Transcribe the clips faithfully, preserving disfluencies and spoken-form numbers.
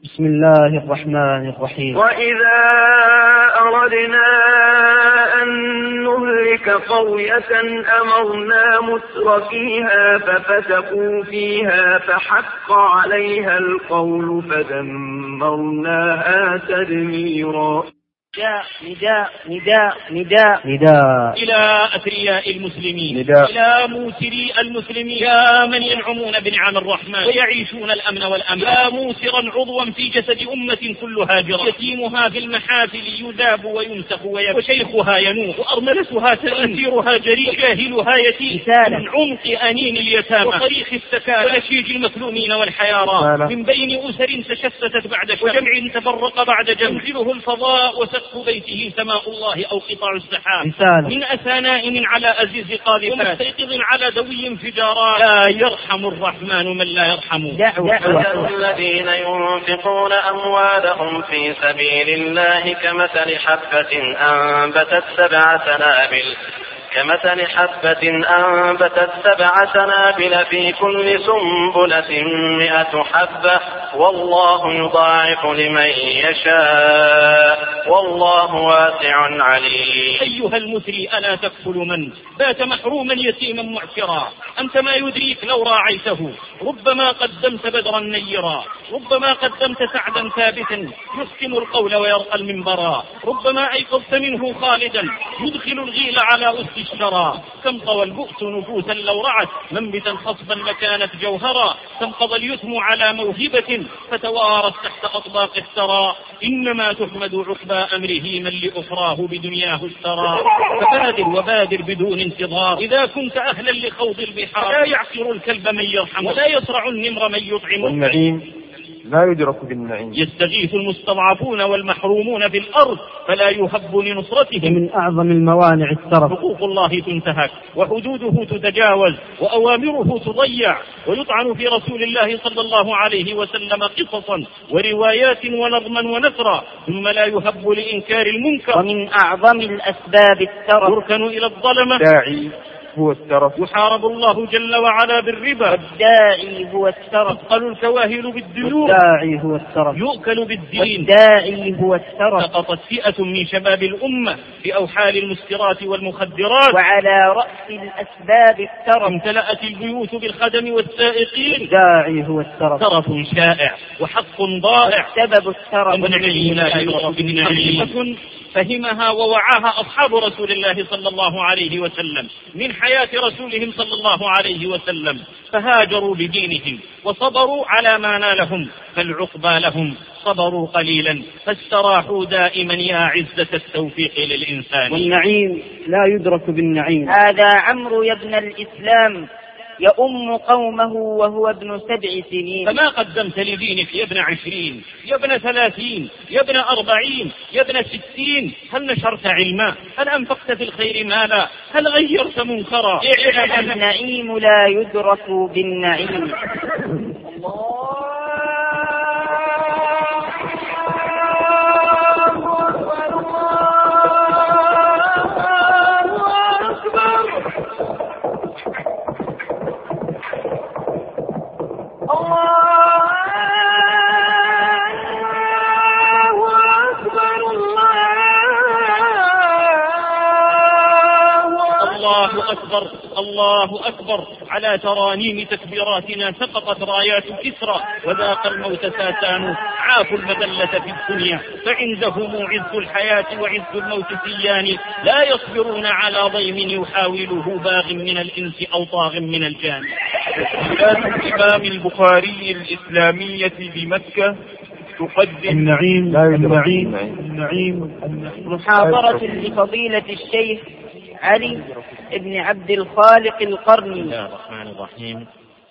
بسم الله الرحمن الرحيم. وإذا أردنا أن نهلك قرية أمرنا متر فيها ففسقوا فيها فحق عليها القول فدمرناها تدميرا. نداء نداء نداء نداء نداء إلى أثرياء المسلمين، نداء إلى موسري المسلمين، يا من ينعمون بنعم الرحمن ويعيشون الأمن والأمن، يا موسرا عضوا في جسد أمة كلها جرى، يتيمها في المحافل يذاب ويمسخ ويبكى، وشيخها ينوح، وأرملتها تأثيرها جريء، جاهلها يتيم من عمق أنين اليتامى وطريق السكارى ونشيج المكلومين والحيارى، من بين أسر تشتتت بعد شر وجمع تفرق بعد جمع، ينزله الفضاء وسقف بيته سماء الله أو قطع السحاب، من أسى نائم على أزيز قاذفات ومستيقظ على دوي انفجارات، لا يرحم الرحمن من لا يرحم. مثل الذين ينفقون أموالهم في سبيل الله كمثل حبة أنبتت سبع سنابل كمثل حبة أنبتت سبع سنابل في كل سنبلة مئة حبة والله يضاعف لمن يشاء والله واسع عليم. أيها المثري ألا تكفل من بات محروما يتيما معسرا، أنت ما يدريك لو راعيته، ربما قدمت بدرا نيرا، ربما قدمت سعدا ثابتا يسكن القول ويرقى المنبرا، ربما أيقظت منه خالدا يدخل الغيل على أسد الشرى، كم طوى البؤس نفوسا لو رعت منبتا خصبا لكانت جوهرا، كم قضى اليتم على موهبة فتوارت تحت أطباق الثرى، إنما تحمد عقبى أمره من لأخراه بدنياه اشترى، فبادر وبادر بدون انتظار إذا كنت أهلا لخوض البحار، لا يعقر الكلب من يرحم ولا يصرع النمر من يطعم. والنعيم لا يدرك بالنعيم. يستغيث المستضعفون والمحرومون في الأرض فلا يهب لنصرتهم. من أعظم الموانع الترف. حقوق الله تنتهك وحدوده تتجاوز وأوامره تضيع، ويطعن في رسول الله صلى الله عليه وسلم قصصا وروايات ونظما ونثرا، ثم لا يهب لإنكار المنكر. ومن أعظم الأسباب الترف. يركن إلى الظلمة داعي هو الترف. يحارب الله جل وعلا بالربا. والداعي هو الترف. تثقل الكواهل بالديون. والداعي هو الترف. يؤكل بالدين. والداعي هو الترف. سقطت فئة من شباب الأمة في أوحال المسكرات والمخدرات. وعلى رأس الأسباب الترف. امتلأت البيوت بالخدم والسائقين. والداعي هو الترف. ترف شائع وحق ضائع. سبب الترف. النعيم لا يعرف بالنعيم فهمها ووعاها أصحاب رسول الله صلى الله عليه وسلم من حياة رسولهم صلى الله عليه وسلم، فهاجروا بدينهم وصبروا على ما نالهم، فالعقبى لهم صبروا قليلا فاستراحوا دائما يا عزة التوفيق للإنسان. والنعيم لا يدرك بالنعيم. هذا عمرو يا ابن الإسلام يؤم قومه وهو ابن سبع سنين. فما قدمت لدينك يا ابن عشرين، يا ابن ثلاثين، يا ابن أربعين، يا ابن ستين؟ هل نشرت علما؟ هل أنفقت في الخير مالا؟ هل غيرت منكرا؟ النعيم لا يدرك بالنعيم. الله أكبر الله أكبر. على ترانيم تكبيراتنا سقطت رايات كسرى وذاق الموت ساسان، عافوا المذلة في الدنيا فعندهم عز الحياة وعز الموت سيان، لا يصبرون على ضيم يحاوله باغ من الإنس أو طاغ من الجان. الإمام البخاري الإسلامية بمكة تقدم النعيم لا النعيم النعيم محاضرة لفضيلة الشيخ علي ابن عبد الخالق القرني. بسم الله الرحمن الرحيم.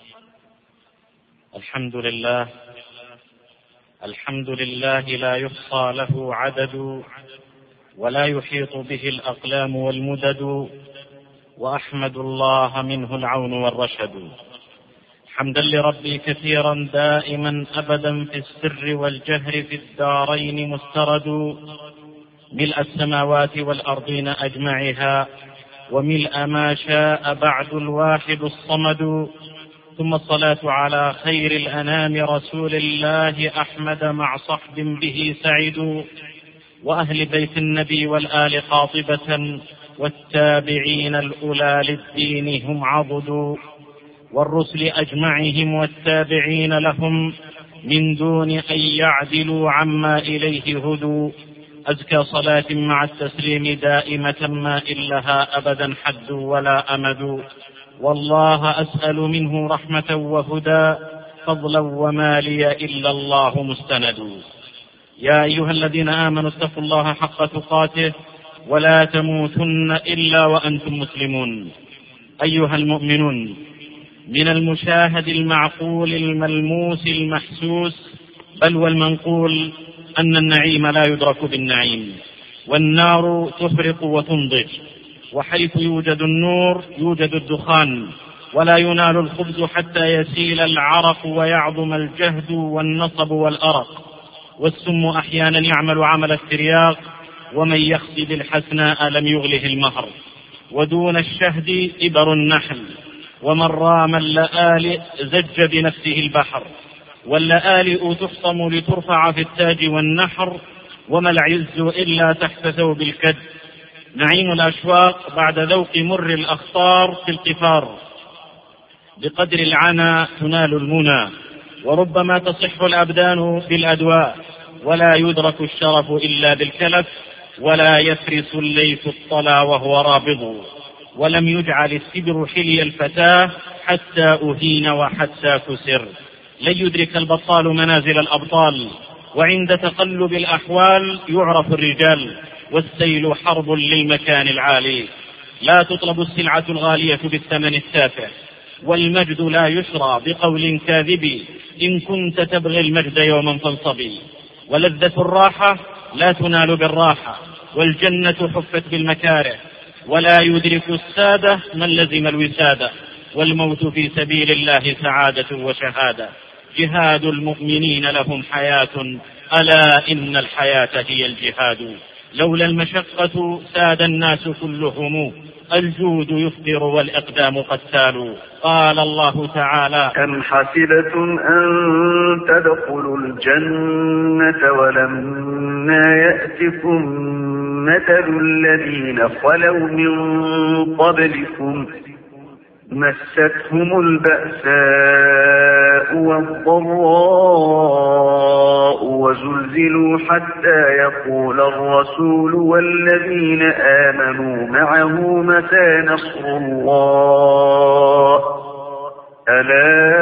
الحمد لله الحمد لله لا يحصى له عدد ولا يحيط به الأقلام والمدد، وأحمد الله منه العون والرشد، حمدا لربي كثيرا دائما أبدا في السر والجهر في الدارين مسترد، ملء السماوات والأرضين أجمعها وملء ما شاء بعد الواحد الصمد، ثم الصلاة على خير الأنام رسول الله أحمد مع صحب به سعدوا، وأهل بيت النبي والآل قاطبة، والتابعين الأولى للدين هم عضدوا، والرسل أجمعهم والتابعين لهم من دون أن يعدلوا عما إليه هدوا. أزكى صلاة مع التسليم دائمة ما إلها أبدا حد ولا أمد، والله أسأل منه رحمة وهدى، فضلا وما لي إلا الله مستند. يا أيها الذين آمنوا اتقوا الله حق تقاته ولا تموتن إلا وأنتم مسلمون. أيها المؤمنون، من المشاهد المعقول الملموس المحسوس بل والمنقول أن النعيم لا يدرك بالنعيم، والنار تحرق وتنضج، وحيث يوجد النور يوجد الدخان، ولا ينال الخبز حتى يسيل العرق ويعظم الجهد والنصب والأرق، والسم أحيانا يعمل عمل الترياق، ومن يخسد الحسناء لم يغله المهر، ودون الشهد إبر النحل، ومن رام اللآلئ زج بنفسه البحر، واللآلئ تحطم لترفع في التاج والنحر، وما العز إلا تحت ثوب الكد. نعيم الأشواق بعد ذوق مر الأخطار في القفار، بقدر العنى تنال المنى، وربما تصح الأبدان بالأدواء، ولا يدرك الشرف إلا بالكلف، ولا يفرس الليث الطلا وهو رابض، ولم يجعل السبر حلي الفتاة حتى أهين وحتى كسر. لن يدرك البطال منازل الأبطال، وعند تقلب الأحوال يعرف الرجال، والسيل حرب للمكان العالي. لا تطلب السلعة الغالية بالثمن التافه، والمجد لا يشرى بقول كاذب، إن كنت تبغي المجد يوما فانصبي. ولذة الراحة لا تنال بالراحة، والجنة حفت بالمكاره، ولا يدرك السادة من لزم الوسادة، والموت في سبيل الله سعادة وشهادة. جهاد المؤمنين لهم حياة، ألا إن الحياة هي الجهاد. لولا المشقة ساد الناس كلهم، الجود يفطر والإقدام قتال. قال الله تعالى: أم حسبتم أن تدخلوا الجنة ولما يأتكم مثل الذين خلوا من قبلكم مستهم البأساء والضراء وزلزلوا حتى يقول الرسول والذين آمنوا معه متى نصر الله ألا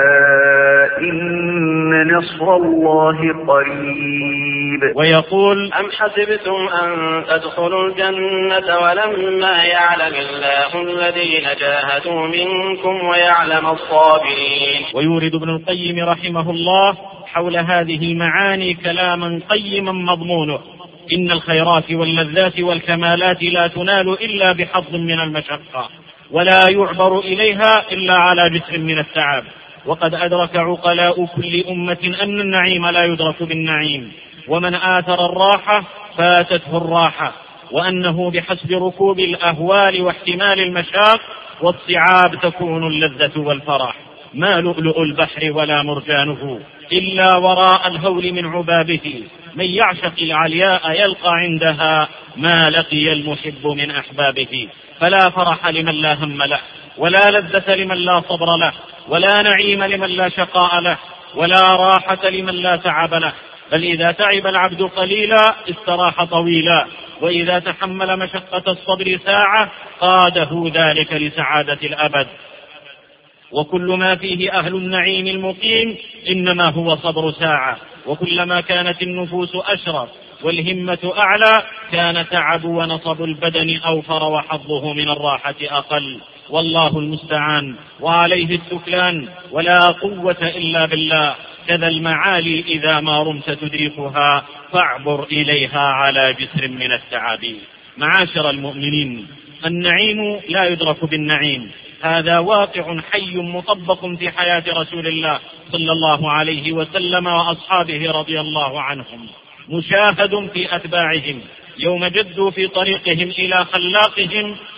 إن نصر الله قريب. ويقول: أم حسبتم أن تدخلوا الجنة ولما يعلم الله الذين جاهدوا منكم ويعلم الصابرين. ويورد ابن القيم رحمه الله حول هذه المعاني كلاما قيما مضمونه: إن الخيرات واللذات والكمالات لا تنال إلا بحظ من المشقة، ولا يعبر إليها إلا على جسر من التعب. وقد أدرك عقلاء كل أمة أن النعيم لا يدرك بالنعيم، ومن آثر الراحة فاتته الراحة، وأنه بحسب ركوب الأهوال واحتمال المشاق والصعاب تكون اللذة والفرح. ما لؤلؤ البحر ولا مرجانه إلا وراء الهول من عبابه، من يعشق العلياء يلقى عندها ما لقي المحب من أحبابه. فلا فرح لمن لا هم له، ولا لذة لمن لا صبر له، ولا نعيم لمن لا شقاء له، ولا راحة لمن لا تعب له. بل إذا تعب العبد قليلا استراح طويلا، وإذا تحمل مشقة الصبر ساعة قاده ذلك لسعادة الأبد. وكل ما فيه أهل النعيم المقيم إنما هو صبر ساعة، وكلما كانت النفوس أشرف والهمة أعلى كان تعب ونصب البدن أوفر وحظه من الراحة أقل. والله المستعان وعليه التكلان، ولا قوة إلا بالله. كذا المعالي إذا ما رمت تدركها فاعبر إليها على جسر من التعب. معاشر المؤمنين، النعيم لا يدرك بالنعيم، هذا واقع حي مطبق في حياة رسول الله صلى الله عليه وسلم وأصحابه رضي الله عنهم، مشاهد في أتباعهم يوم جدوا في طريقهم إلى خلاقهم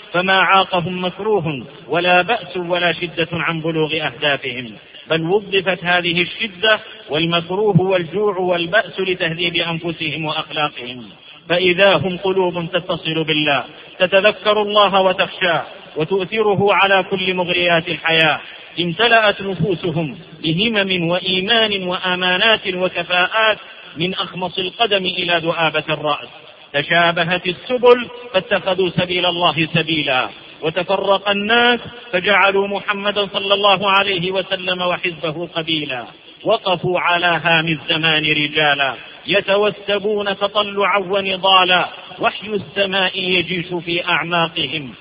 فما عاقهم مكروه ولا بأس ولا شدة عن بلوغ أهدافهم، بل وظفت هذه الشدة والمكروه والجوع والبأس لتهذيب أنفسهم وأخلاقهم. فإذا هم قلوب تتصل بالله تتذكر الله وتخشاه وتؤثره على كل مغريات الحياة، امتلأت نفوسهم بهمم وإيمان وأمانات وكفاءات من أخمص القدم إلى دؤابة الرأس. تشابهت السبل فاتخذوا سبيل الله سبيلا، وتفرق الناس فجعلوا محمدا صلى الله عليه وسلم وحزبه قبيلا. وقفوا على هام الزمان رجالا يتوسبون تطلعا ونضالا، وحي السماء يجيش في أعماقهم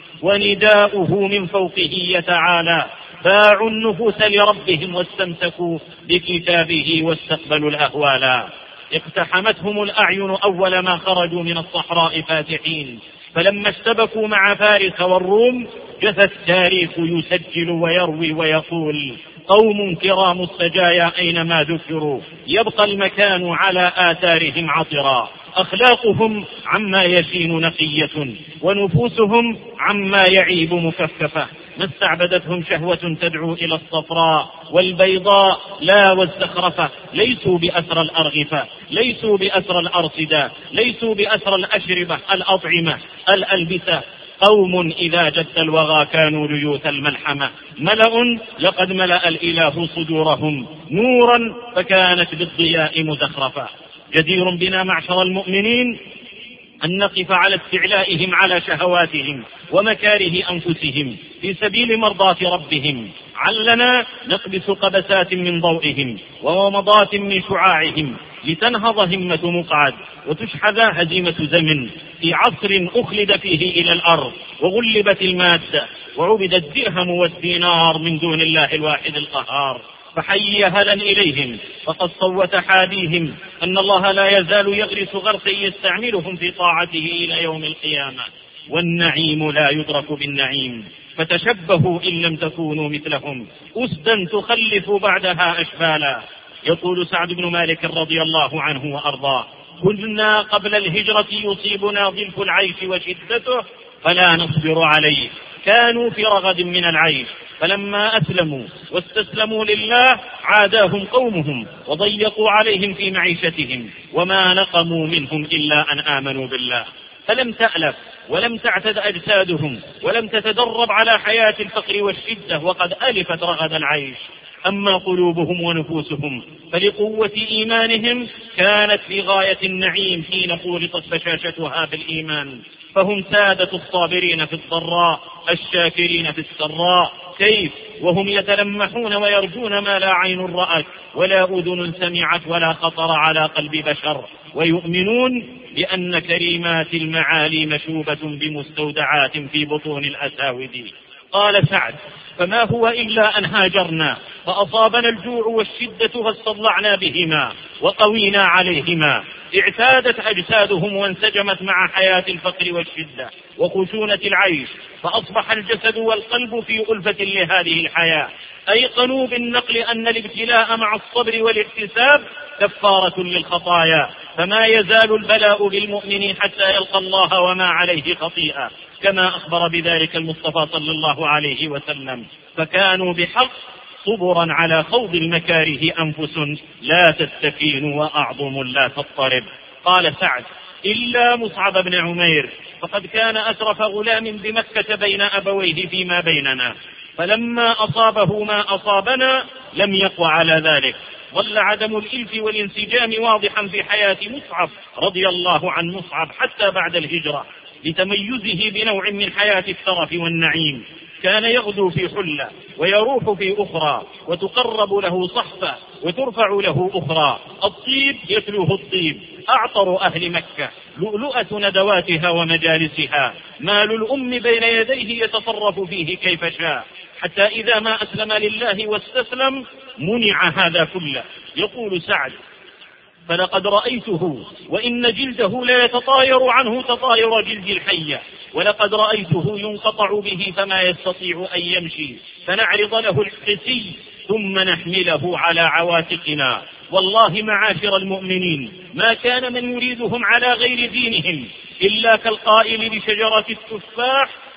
ونداؤه من فوقه يتعالى. باعوا النفوس لربهم واستمسكوا بكتابه واستقبلوا الأهوالا. اقتحمتهم الأعين أول ما خرجوا من الصحراء فاتحين، فلما اشتبكوا مع فارس والروم جثى التاريخ يسجل ويروي ويقول: قوم كرام السجايا أينما ذكروا يبقى المكان على آثارهم عطرا. أخلاقهم عما يشين نقية، ونفوسهم عما يعيب مكففة. ما استعبدتهم شهوة تدعو إلى الصفراء والبيضاء لا والزخرفة. ليسوا بأسر الأرغفة، ليسوا بأسر الأرصدة، ليسوا بأسر الأشربة الأطعمة الألبسة. قوم إذا جد الوغى كانوا ليوث الملحمة. ملأ لقد ملأ الإله صدورهم نورا فكانت بالضياء مزخرفة. جدير بنا معشر المؤمنين أن نقف على استعلائهم على شهواتهم ومكاره أنفسهم في سبيل مرضاة ربهم. علنا نقبس قبسات من ضوئهم وومضات من شعاعهم لتنهض همة مقعد وتشحذ هزيمة زمن في عصر أخلد فيه إلى الأرض وغلبت المادة وعبد الدرهم والدينار من دون الله الواحد القهار. فحي هلا إليهم، فقد صوت حاديهم أن الله لا يزال يغرس غرسا يستعملهم في طاعته إلى يوم القيامة. والنعيم لا يدرك بالنعيم، فتشبهوا إن لم تكونوا مثلهم، أسدا تخلف بعدها أشبالا. يقول سعد بن مالك رضي الله عنه وأرضاه: كنا قبل الهجرة يصيبنا ضلف العيش وشدته فلا نصبر عليه. كانوا في رغد من العيش، فلما أسلموا واستسلموا لله عاداهم قومهم وضيقوا عليهم في معيشتهم، وما نقموا منهم إلا أن آمنوا بالله. فلم تألف ولم تعتد أجسادهم ولم تتدرب على حياة الفقر والشدة وقد ألفت رغد العيش. أما قلوبهم ونفوسهم فلقوة إيمانهم كانت في غاية النعيم حين خولطت بشاشتها بالإيمان. فهم سادة الصابرين في الضراء الشاكرين في السراء. كيف وهم يتلمحون ويرجون ما لا عين رأت ولا أذن سمعت ولا خطر على قلب بشر، ويؤمنون بأن كريمات المعالي مشوبة بمستودعات في بطون الأساود. قال سعد: فما هو إلا أن هاجرنا فأصابنا الجوع والشدة فاستضلعنا بهما وقوينا عليهما. اعتادت أجسادهم وانسجمت مع حياة الفقر والشدة وخشونة العيش، فأصبح الجسد والقلب في ألفة لهذه الحياة. أيقنوا بالنقل أن الابتلاء مع الصبر والاحتساب كفارة للخطايا، فما يزال البلاء بالمؤمن حتى يلقى الله وما عليه خطيئة، كما أخبر بذلك المصطفى صلى الله عليه وسلم. فكانوا بحق صبرا على خوض المكاره أنفس لا تستكين وأعظم لا تضطرب. قال سعد: إلا مصعب بن عمير، فقد كان أسرف غلام بمكة بين أبويه فيما بيننا، فلما أصابه ما أصابنا لم يقوى على ذلك. ظل عدم الإلف والانسجام واضحا في حياة مصعب رضي الله عن مصعب حتى بعد الهجرة، لتميزه بنوع من حياة الترف والنعيم. كان يغدو في حلة ويروح في أخرى، وتقرب له صحفة وترفع له أخرى. الطيب يتلوه الطيب، أعطر أهل مكة، لؤلؤة ندواتها ومجالسها، مال الأم بين يديه يتصرف فيه كيف شاء، حتى إذا ما أسلم لله واستسلم منع هذا كله. يقول سعد: فلقد رأيته وإن جلده لا يتطاير عنه تطاير جلد الحية، ولقد رأيته ينقطع به فما يستطيع أن يمشي، فنعرض له القسي ثم نحمله على عواتقنا. والله معاشر المؤمنين ما كان من يريدهم على غير دينهم إلا كالقائل بشجرة التفاح: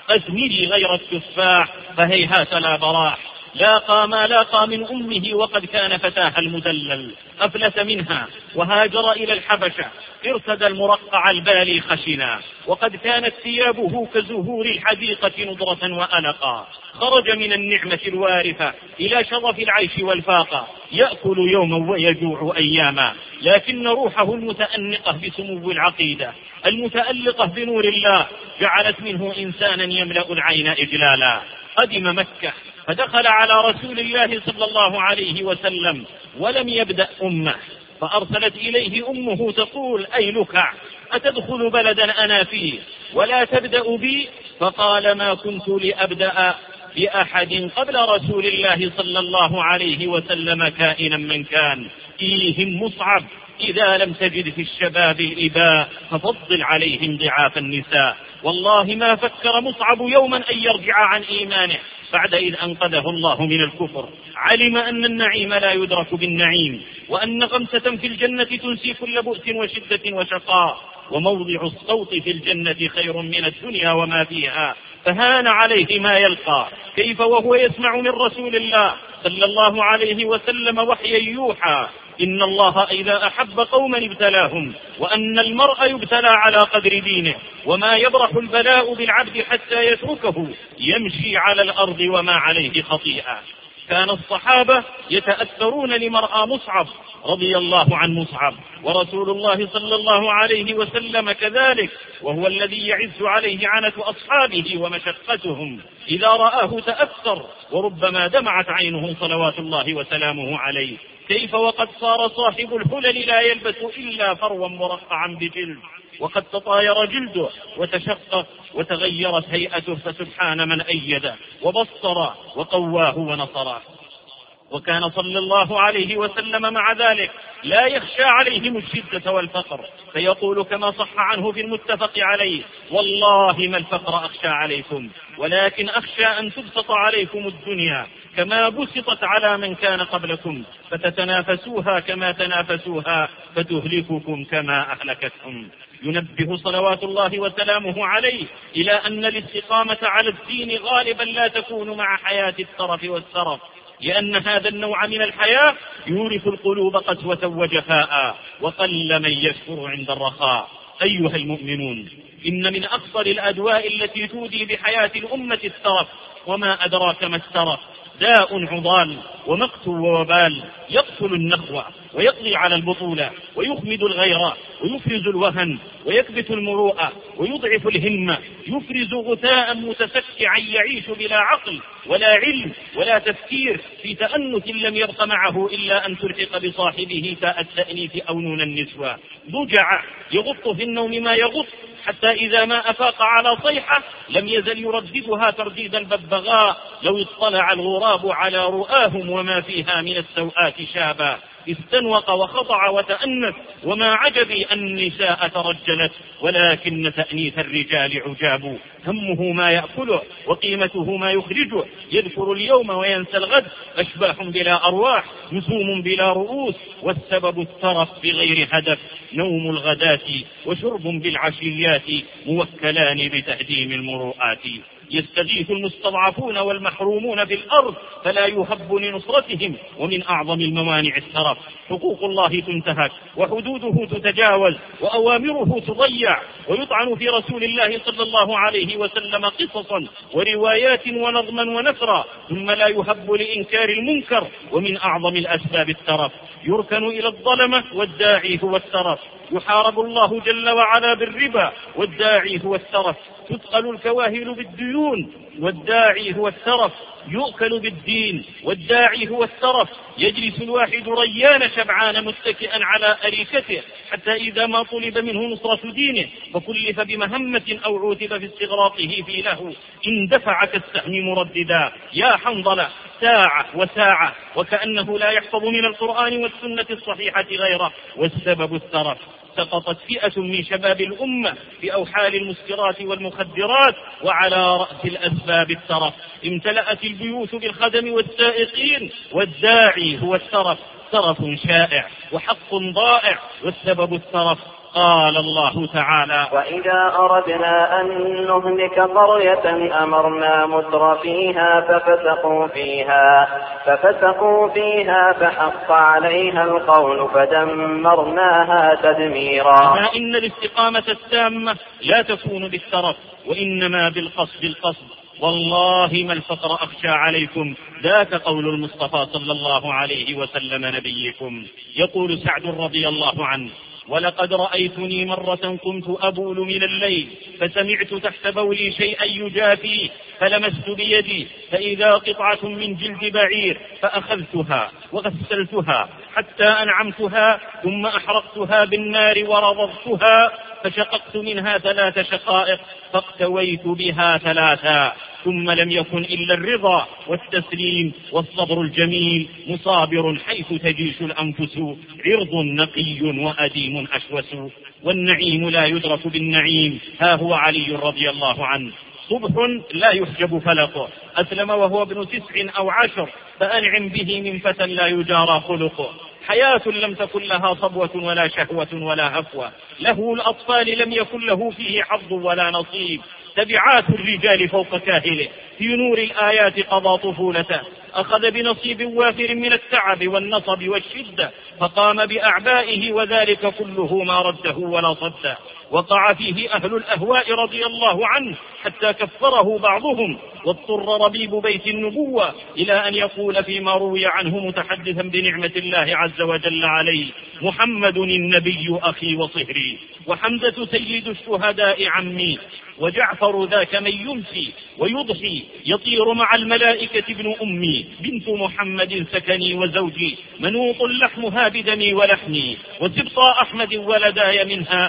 أزمري غير التفاح فهيهات لا براح. لاقى ما لاقى من أمه وقد كان فتاها المدلل، أفلت منها وهاجر إلى الحبشة، ارتدى المرقع البالي خشنا، وقد كانت ثيابه كزهور الحديقة نضرة وألقا. خرج من النعمة الوارثة إلى شرف العيش والفاقة، يأكل يوما ويجوع أياما، لكن روحه المتأنقة بسمو العقيدة المتألقة بنور الله جعلت منه إنسانا يملأ العين إجلالا. قدم مكة فدخل على رسول الله صلى الله عليه وسلم ولم يبدأ أمه، فأرسلت إليه أمه تقول: أي لكع، أتدخل بلدا أنا فيه ولا تبدأ بي؟ فقال: ما كنت لأبدأ بأحد قبل رسول الله صلى الله عليه وسلم كائنا من كان. إيهم مصعب إذا لم تجد في الشباب الإباء ففضل عليهم ضعاف النساء. والله ما فكر مصعب يوما أن يرجع عن إيمانه بعد إذ أنقذه الله من الكفر. علم أن النعيم لا يدرك بالنعيم، وأن غمسة في الجنة تنسي كل بؤس وشدة وشقاء، وموضع الصوت في الجنة خير من الدنيا وما فيها. فهان عليه ما يلقى، كيف وهو يسمع من رسول الله صلى الله عليه وسلم وحيا يوحى: إن الله إذا أحب قوما ابتلاهم، وأن المرء يبتلى على قدر دينه، وما يبرح البلاء بالعبد حتى يتركه يمشي على الأرض وما عليه خطيئة. كان الصحابة يتأثرون لمرأى مصعب رضي الله عن مصعب، ورسول الله صلى الله عليه وسلم كذلك، وهو الذي يعز عليه عنة أصحابه ومشقتهم. إذا رآه تأثر وربما دمعت عينه صلوات الله وسلامه عليه. كيف وقد صار صاحب الحلل لا يلبس إلا فروا مرقعا بجلد، وقد تطاير جلده وتشقق وتغيرت هيئته، فسبحان من أيده وبصر وقواه ونصره. وكان صلى الله عليه وسلم مع ذلك لا يخشى عليهم الشدة والفقر، فيقول كما صح عنه في المتفق عليه: والله ما الفقر أخشى عليكم، ولكن أخشى أن تبسط عليكم الدنيا كما بسطت على من كان قبلكم، فتتنافسوها كما تنافسوها فتهلككم كما أهلكتهم. ينبه صلوات الله وسلامه عليه إلى أن الاستقامة على الدين غالبا لا تكون مع حياة الترف والسرف، لأن هذا النوع من الحياة يورث القلوب قسوة وجفاء، وقل من يشكر عند الرخاء. أيها المؤمنون، إن من أخطر الأدواء التي تودي بحياة الأمة الترف، وما أدراك ما الترف، داء عضال ومقت ووبال يقتل النخوة ويقضي على البطولة ويخمد الغيرة ويفرز الوهن ويكبت المروءة ويضعف الهمة، يفرز غثاء متسكعا يعيش بلا عقل ولا علم ولا تفكير، في تأنث لم يبق معه إلا أن تلحق بصاحبه تاء التأنيث أو نون النسوة. ضجع يغط في النوم ما يغط، حتى إذا ما أفاق على صيحة لم يزل يرددها ترديد الببغاء: لو اطلع الغراب على رؤاهم وما فيها من السوءات شابا. استنوق وخضع وتأنف، وما عجبي أن النساء ترجلت، ولكن تأنيث الرجال عجاب. همه ما يأكله وقيمته ما يخرجه، يذكر اليوم وينسى الغد، أشباح بلا أرواح، نسوم بلا رؤوس، والسبب الترف بغير هدف، نوم الغداة وشرب بالعشيات، موكلان بتهديم المروءات. يستغيث المستضعفون والمحرومون في الأرض فلا يهب لنصرتهم، ومن أعظم الموانع الترف. حقوق الله تنتهك وحدوده تتجاوز وأوامره تضيع، ويطعن في رسول الله صلى الله عليه وسلم قصصا وروايات ونظما ونثرا، ثم لا يهب لإنكار المنكر. ومن أعظم الأسباب الترف. يركن إلى الظلمة والداعي هو الترف، يحارب الله جل وعلا بالربا والداعي هو الترف، تثقل الكواهل بالديون والداعي هو الترف، يؤكل بالدين والداعي هو الترف. يجلس الواحد ريان شبعان متكئا على أريكته، حتى إذا ما طلب منه نصرة دينه فكلف بمهمة أو عوتب في استغراقه في لهو اندفع كالسهم مرددا. يا حنظلة، ساعة وساعة وكأنه لا يحفظ من القرآن والسنة الصحيحة غيره، والسبب الترف. سقطت فئة من شباب الأمة في أوحال المسكرات والمخدرات، وعلى رأس الأسباب الترف. امتلأت البيوت بالخدم والسائقين، والداعي هو الترف. ترف شائع وحق ضائع، والسبب الترف. قال الله تعالى: وإذا أردنا أن نهلك قرية أمرنا متر فيها ففسقوا فيها ففسقوا فيها فحق عليها القول فدمرناها تدميرا. ما إن الاستقامة التامة لا تكون بالترف، وإنما بالقصد القصد. والله ما الفقر أخشى عليكم، ذاك قول المصطفى صلى الله عليه وسلم نبيكم. يقول سعد رضي الله عنه: ولقد رأيتني مرة كنت أبول من الليل فسمعت تحت بولي شيئا يجافي فلمست بيدي فإذا قطعة من جلد بعير فأخذتها وغسلتها حتى أنعمتها ثم أحرقتها بالنار ورضضتها فشققت منها ثلاث شقائق فاقتويت بها ثلاثا، ثم لم يكن إلا الرضا والتسليم والصبر الجميل مصابر حيث تجيش الأنفس، عرض نقي وأديم أشوس، والنعيم لا يدرك بالنعيم. ها هو علي رضي الله عنه: صبح لا يحجب فلقه، أسلم وهو ابن تسع أو عشر فأنعم به من فتى لا يجارى خلقه، حياة لم تكن لها صبوة ولا شهوة ولا هفوة، له الأطفال لم يكن له فيه حظ ولا نصيب، تبعات الرجال فوق كاهله، في نور الآيات قضى طفولته، أخذ بنصيب وافر من التعب والنصب والشدة فقام بأعبائه، وذلك كله ما رده ولا صده. وقع فيه أهل الأهواء رضي الله عنه حتى كفره بعضهم، واضطر ربيب بيت النبوة إلى أن يقول فيما روي عنه متحدثا بنعمة الله عز وجل عليه: محمد النبي أخي وصهري، وحمزة سيد الشهداء عمي، وجعفر ذاك من يمسي ويضحي يطير مع الملائكة ابن أمي، بنت محمد سكني وزوجي، منوط لحمها بدمي ولحمي، وسبطى أحمد ولداي منها،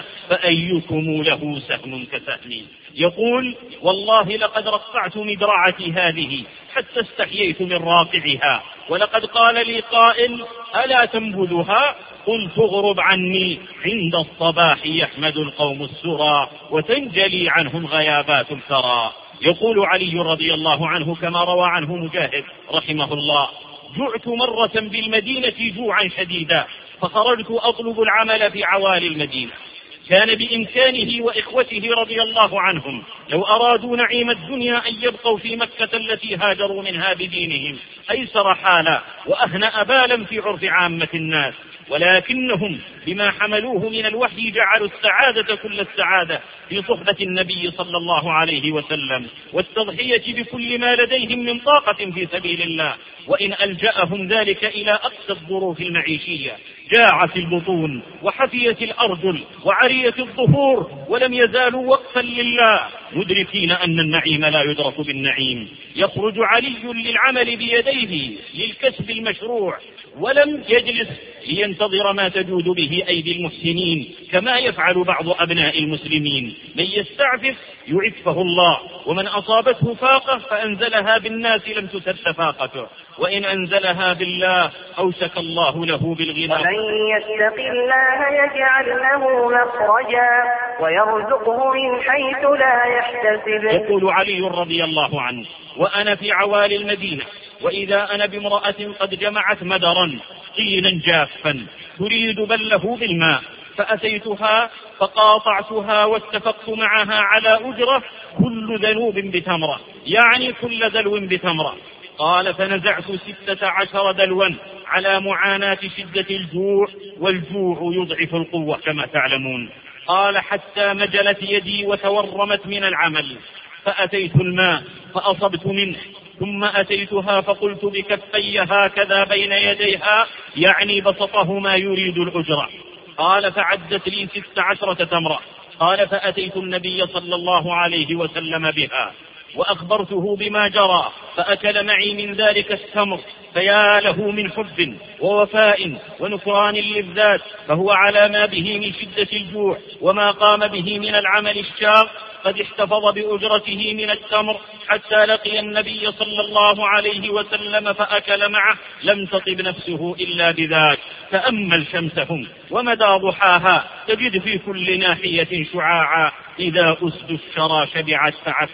فأيكم له سهم كسهمي. يقول: والله لقد رقعت مدرعتي هذه حتى استحييت من راقعها، ولقد قال لي قائل: ألا تنبذها؟ قلت: اغرب عني، عند الصباح يحمد القوم السرى وتنجلي عنهم غيابات الثرى. يقول علي رضي الله عنه كما روى عنه مجاهد رحمه الله: جعت مرة بالمدينة جوعا شديدا فخرجت أطلب العمل في عوالي المدينة، كان بإمكانه وإخوته رضي الله عنهم لو أرادوا نعيم الدنيا أن يبقوا في مكة التي هاجروا منها بدينهم أيسر حالا وأهنأ بالا في عرف عامة الناس، ولكنهم بما حملوه من الوحي جعلوا السعادة كل السعادة في صحبة النبي صلى الله عليه وسلم، والتضحية بكل ما لديهم من طاقة في سبيل الله، وإن ألجأهم ذلك إلى أقصى الظروف المعيشية. جاعت البطون وحفيت الأرجل وعريت الظهور، ولم يزالوا وقفا لله مدركين أن النعيم لا يدرك بالنعيم. يخرج علي للعمل بيديه للكسب المشروع، ولم يجلس لينتظر ما تجود به أيدي المحسنين كما يفعل بعض أبناء المسلمين. من يستعفف يعفه الله، ومن أصابته فاقة فأنزلها بالناس لم تسد فاقته، وإن أنزلها بالله أوشك الله له بالغنى. ومن يتق الله يجعل له مخرجا ويرزقه من حيث لا يحتسب. يقول علي رضي الله عنه: وأنا في عوالي المدينة، وإذا أنا بامرأة قد جمعت مدرا طينا جافا تريد بله بالماء، فأتيتها فقاطعتها واتفقت معها على أجرة كل ذنوب بتمرة، يعني كل دلو بتمرة. قال: فنزعت ستة عشر دلوا على معاناة شدة الجوع، والجوع يضعف القوة كما تعلمون. قال: حتى مجلت يدي وتورمت من العمل، فأتيت الماء فأصبت منه، ثم أتيتها فقلت بكفي هكذا بين يديها، يعني بسطه ما يريد الأجرة. قال: فعدت لي ست عشرة تمرة. قال: فأتيت النبي صلى الله عليه وسلم بها وأخبرته بما جرى، فأكل معي من ذلك التمر، فيا له من حب ووفاء ونكران اللذات، فهو على ما به من شدة الجوع وما قام به من العمل الشاق قد احتفظ بأجرته من التمر حتى لقي النبي صلى الله عليه وسلم فأكل معه، لم تطب نفسه إلا بذاك. تأمل شمسهم ومدى ضحاها، تجد في كل ناحية شعاعا، إذا أسد الشرى شبعت فعفت،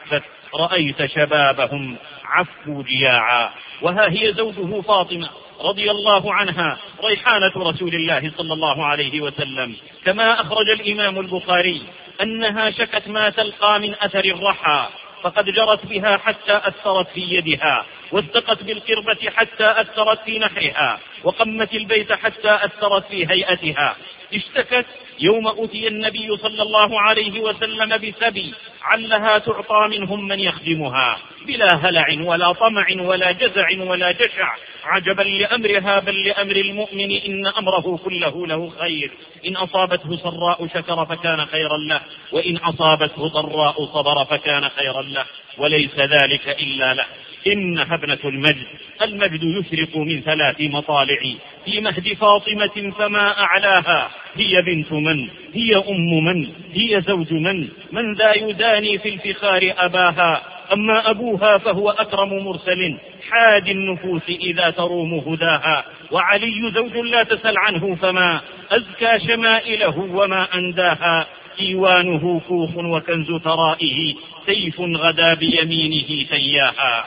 رأيت شبابهم عفوا جياعا. وها هي زوجه فاطمة رضي الله عنها ريحانة رسول الله صلى الله عليه وسلم، كما أخرج الإمام البخاري أنها شكت ما تلقى من أثر الرحى، فقد جرت بها حتى أثرت في يدها، واستقت بالقربة حتى أثرت في نحرها، وقمت البيت حتى أثرت في هيئتها. اشتكت يوم أتي النبي صلى الله عليه وسلم بسبي علها تعطى منهم من يخدمها، بلا هلع ولا طمع ولا جزع ولا جشع، عجبا لأمرها بل لأمر المؤمن إن أمره كله له خير، إن أصابته سراء شكر فكان خيرا له، وإن أصابته ضراء صبر فكان خيرا له، وليس ذلك إلا له. إنها ابنة المجد، المجد يشرق من ثلاث مطالع، في مهد فاطمة فما أعلاها، هي بنت من؟ هي أم من؟ هي زوج من؟ من ذا يداني في الفخار أباها؟ أما أبوها فهو أكرم مرسل، حاد النفوس إذا تروم هداها، وعلي زوج لا تسل عنه فما أزكى شمائله وما أنداها، إيوانه كوخ وكنز ترائه، سيف غدا بيمينه سياها.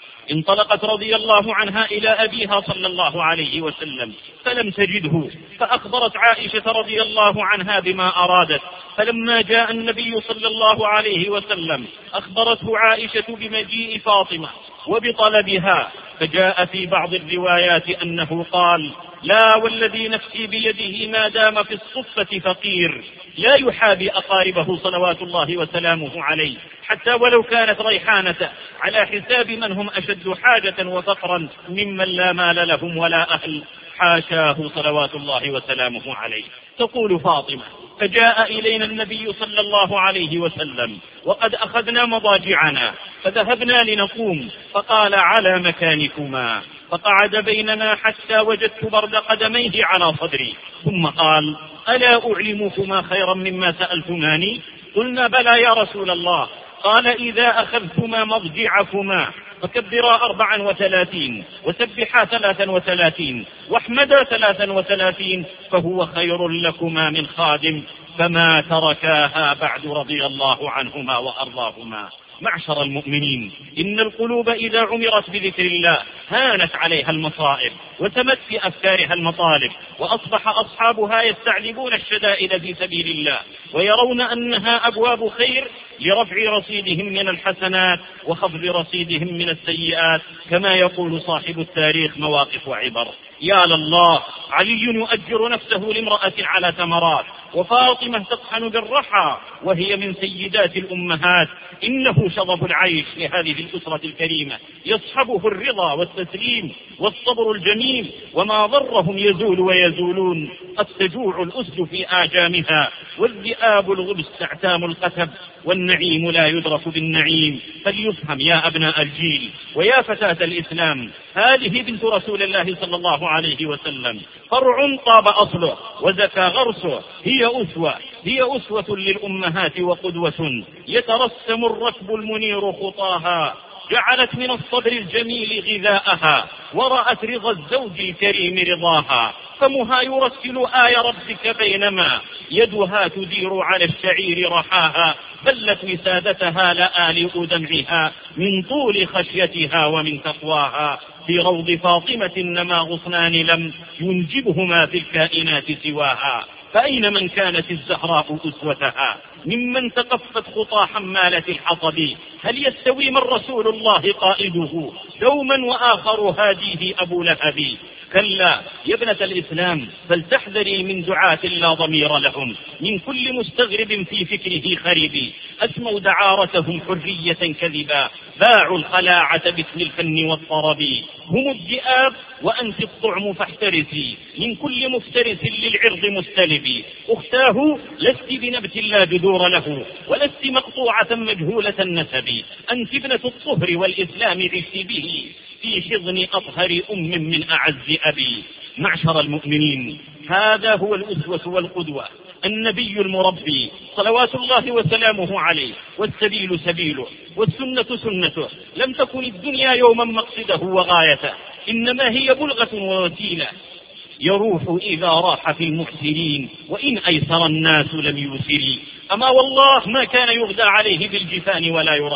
انطلقت رضي الله عنها إلى أبيها صلى الله عليه وسلم فلم تجده، فأخبرت عائشة رضي الله عنها بما أرادت، فلما جاء النبي صلى الله عليه وسلم أخبرته عائشة بمجيء فاطمة وبطلبها، فجاء في بعض الروايات أنه قال: لا والذي نفسي بيده ما دام في الصفة فقير لا يحابي أقاربه صلوات الله وسلامه عليه، حتى ولو كانت ريحانة على حساب من هم أشد حاجة وفقرا ممن لا مال لهم ولا أهل، حاشاه صلوات الله وسلامه عليه. تقول فاطمة: فجاء إلينا النبي صلى الله عليه وسلم وقد أخذنا مضاجعنا فذهبنا لنقوم، فقال: على مكانكما، فقعد بيننا حتى وجدت برد قدميه على صدري، ثم قال: ألا أعلمكما خيرا مما سألتماني؟ قلنا: بلى يا رسول الله. قال: إذا أخذتما مضجعكما فكبرا أربعا وثلاثين، وسبحا ثلاثا وثلاثين، واحمدا ثلاثا وثلاثين، فهو خير لكما من خادم. فما تركاها بعد رضي الله عنهما وأرضاهما. معشر المؤمنين، إن القلوب إذا عمرت بذكر الله هانت عليها المصائب وتمت في أفكارها المطالب، وأصبح أصحابها يستعذبون الشدائد في سبيل الله، ويرون أنها أبواب خير لرفع رصيدهم من الحسنات وخفض رصيدهم من السيئات، كما يقول صاحب التاريخ: مواقف وعبر. يا لله، علي يؤجر نفسه لامرأة على ثمرات، وفاطمة تطحن بالرحى وهي من سيدات الأمهات. إنه شظف العيش لهذه الأسرة الكريمة، يصحبه الرضا والتسليم والصبر الجميل، وما ضرهم يزول ويزولون. قد تجوع الأسد في آجامها، والذئاب الغبس تعتام القتب، والنعيم لا يدرك بالنعيم. فليفهم يا أبناء الجيل ويا فتاة الإسلام، هذه بنت رسول الله صلى الله عليه وسلم، فرع طاب أصله وزكى غرسه، هي أسوة هي أسوة للأمهات وقدوة، يترسم الركب المنير خطاها، جعلت من الصبر الجميل غذاءها، ورأت رضا الزوج الكريم رضاها. فمها يرسل آي ربك بينما يدها تدير على الشعير رحاها، بلت وسادتها لآلئ دمعها من طول خشيتها ومن تقواها. في روض فاطمة نما غصنان لم ينجبهما في الكائنات سواها، فأين من كانت الزهراء أسوتها ممن تقفت خطى حمالة الحطب؟ هل يستوي من رسول الله قائده دوما وآخر هاديه أبو لهب؟ كلا يا ابنة الإسلام، فلتحذري من دعاة لا ضمير لهم، من كل مستغرب في فكره خريب، أسموا دعارتهم حرية كذبا، باعوا الخلاعة باسم الفن والطرب. هم الذئاب وأنت الطعم فاحترسي، من كل مفترس للعرض مستلب. أختاه لست بنبت لا جذور له، ولست مقطوعة مجهولة النسب، أنت ابنة الطهر والإسلام عشت به، في حضن أطهر أم من أعز أبي. معشر المؤمنين، هذا هو الأسوة والقدوة، النبي المربي صلوات الله وسلامه عليه، والسبيل سبيله، والسنة سنته. لم تكن الدنيا يوما مقصده وغايته، إنما هي بلغة ووسيلة، يروح إذا راح في المحسنين، وإن أيسر الناس لم يسري. أما والله ما كان يغدى عليه بالجفان ولا يراح،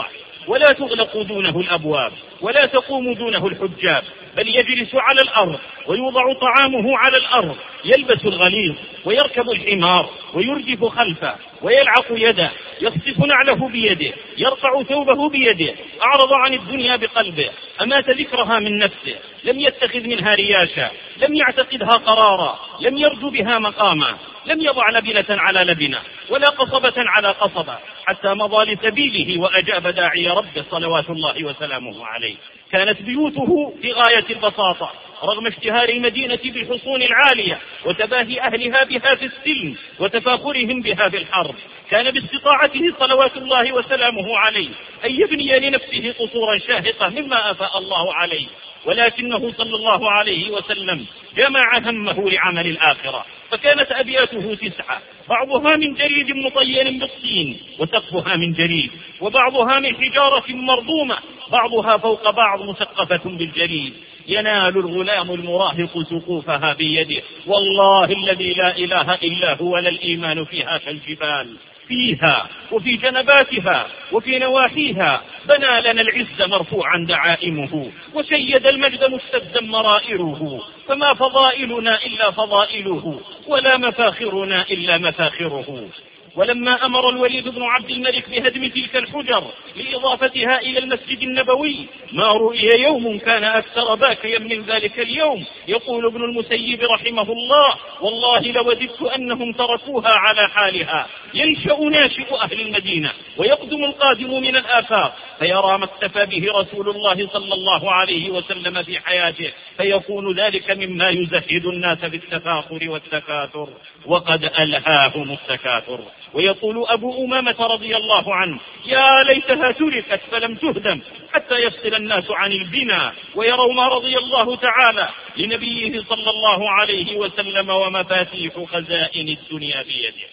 ولا تغلق دونه الأبواب ولا تقوم دونه الحجاب، بل يجلس على الأرض ويوضع طعامه على الأرض، يلبس الغليظ ويركب الحمار ويرجف خلفه ويلعق يده، يصف نعله بيده، يرفع ثوبه بيده، أعرض عن الدنيا بقلبه، أمات ذكرها من نفسه، لم يتخذ منها رياشا، لم يعتقدها قرارا، لم يرجو بها مقاما، لم يضع لبنة على لبنة ولا قصبة على قصبة، حتى مضى لسبيله وأجاب داعي ربه صلوات الله وسلامه عليه. كانت بيوته في غاية البساطة رغم اشتهار المدينة بالحصون العالية وتباهي أهلها بها في السلم وتفاخرهم بها في الحرب. كان باستطاعته صلوات الله وسلامه عليه أن يبني لنفسه قصورا شاهقة مما أفاء الله عليه، ولكنه صلى الله عليه وسلم جمع همه لعمل الآخرة، فكانت أبياته تسعة، بعضها من جريد مطين بالصين وسقفها من جريد، وبعضها من حجارة مرضومة، بعضها فوق بعض مسقفة بالجريد. ينال الغلام المراهق سقوفها بيده، والله الذي لا إله إلا هو للإيمان فيها كالجبال. فيها وفي جنباتها وفي نواحيها بنى لنا العز مرفوعا دعائمه، وشيد المجد مستدا مرائره، فما فضائلنا إلا فضائله ولا مفاخرنا إلا مفاخره. ولما أمر الوليد بن عبد الملك بهدم تلك الحجر لإضافتها إلى المسجد النبوي ما رؤي يوم كان أكثر باكيا من ذلك اليوم. يقول ابن المسيب رحمه الله: والله لوددت أنهم تركوها على حالها. ينشأ ناشئ أهل المدينة ويقدم القادم من الآفاق فيرى ما اكتفى به رسول الله صلى الله عليه وسلم في حياته، فيكون ذلك مما يزهد الناس بالتفاخر والتكاثر، وقد ألهاهم التكاثر. ويقول أبو أمامة رضي الله عنه: يا ليتها تركت فلم تهدم حتى يفصل الناس عن البناء ويروا ما رضي الله تعالى لنبيه صلى الله عليه وسلم ومفاتيح خزائن الدنيا بيده.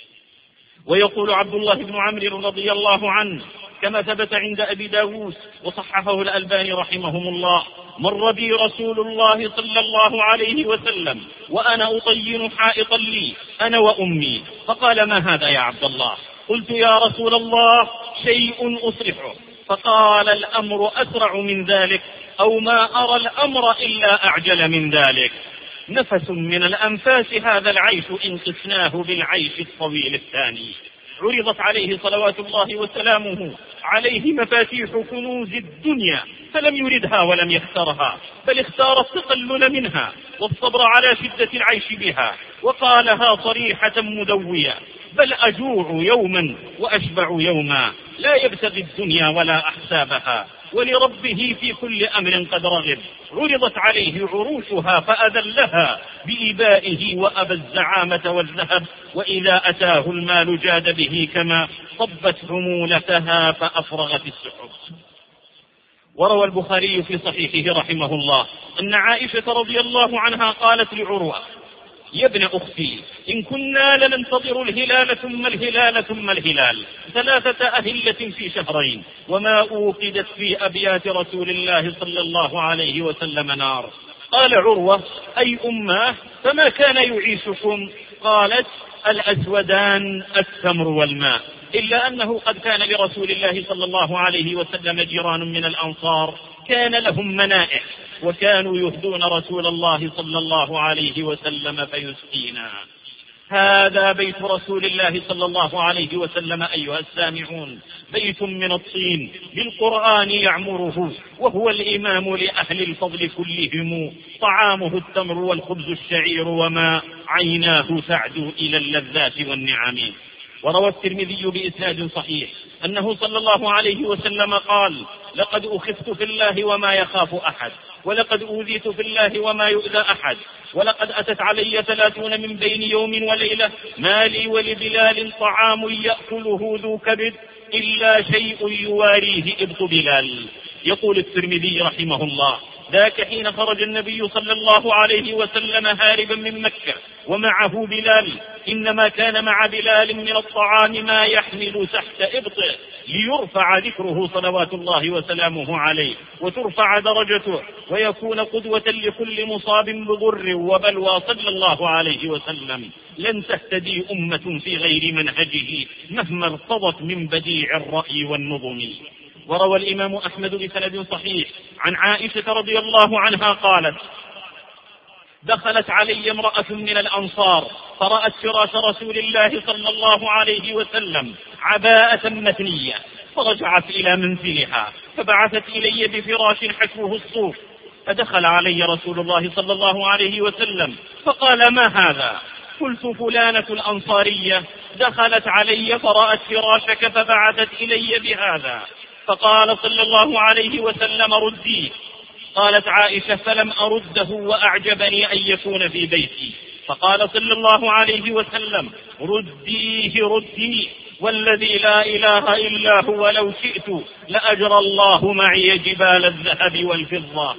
ويقول عبد الله بن عمرو رضي الله عنه كما ثبت عند أبي داود وصححه الألباني رحمهم الله: مر بي رسول الله صلى الله عليه وسلم وأنا أطين حائطا لي أنا وأمي، فقال: ما هذا يا عبد الله؟ قلت: يا رسول الله شيء أصلحه. فقال: الأمر أسرع من ذلك، أو ما أرى الأمر إلا أعجل من ذلك. نفس من الأنفاس هذا العيش إن قسناه بالعيش الطويل الثاني. عرضت عليه صلوات الله وسلامه عليه مفاتيح كنوز الدنيا فلم يردها ولم يختارها، بل اختار التقلل منها والصبر على شدة العيش بها، وقالها صريحة مدوية: بل أجوع يوما وأشبع يوما، لا يبتغي الدنيا ولا أحسابها، ولربه في كل أمر قد رغب. عرضت عليه عروشها فأذلها بإبائه وأبى الزعامة والذهب، وإذا أتاه المال جاد به كما صبت حمولتها فأفرغت السحب. وروى البخاري في صحيحه رحمه الله أن عائشة رضي الله عنها قالت لعروة: يا ابن أختي، إن كنا لننتظر الهلال ثم الهلال ثم الهلال ثلاثة أهلة في شهرين، وما أوقدت في أبيات رسول الله صلى الله عليه وسلم نار. قال عروة: أي أماه، فما كان يعيشكم؟ قالت: الأسودان التمر والماء، إلا أنه قد كان لرسول الله صلى الله عليه وسلم جيران من الأنصار كان لهم منائح، وكانوا يهدون رسول الله صلى الله عليه وسلم فيسقينا. هذا بيت رسول الله صلى الله عليه وسلم أيها السامعون، بيت من الطين بالقرآن يعمره، وهو الإمام لأهل الفضل كلهم، طعامه التمر والخبز الشعير، وما عيناه تعدو إلى اللذات والنعم. وروى الترمذي بإسناد صحيح أنه صلى الله عليه وسلم قال: لقد أخفت في الله وما يخاف أحد، ولقد أوذيت في الله وما يؤذى أحد، ولقد أتت علي ثلاثون من بين يوم وليلة ما لي ولبلال طعام يأكله ذو كبد إلا شيء يواريه إبط بلال. يقول الترمذي رحمه الله: ذاك حين خرج النبي صلى الله عليه وسلم هاربا من مكة ومعه بلال، إنما كان مع بلال من الطعام ما يحمل تحت إبطه ليرفع ذكره صلوات الله وسلامه عليه وترفع درجته ويكون قدوة لكل مصاب بضر وبلوى صلى الله عليه وسلم. لن تهتدي أمة في غير منهجه مهما ارتضت من بديع الرأي والنظم. وروى الإمام أحمد بسند صحيح عن عائشة رضي الله عنها قالت: دخلت علي امرأة من الأنصار فرأت فراش رسول الله صلى الله عليه وسلم عباءة مثنية، فرجعت إلى منزلها فبعثت إلي بفراش حشوه الصوف، فدخل علي رسول الله صلى الله عليه وسلم فقال: ما هذا؟ قلت: فلانة الأنصارية دخلت علي فرأت فراشك فبعثت إلي بهذا. فقال صلى الله عليه وسلم: رديه. قالت عائشة: فلم أرده وأعجبني أن يكون في بيتي. فقال صلى الله عليه وسلم: رديه رديه، والذي لا إله إلا هو لو شئت لأجرى الله معي جبال الذهب والفضة،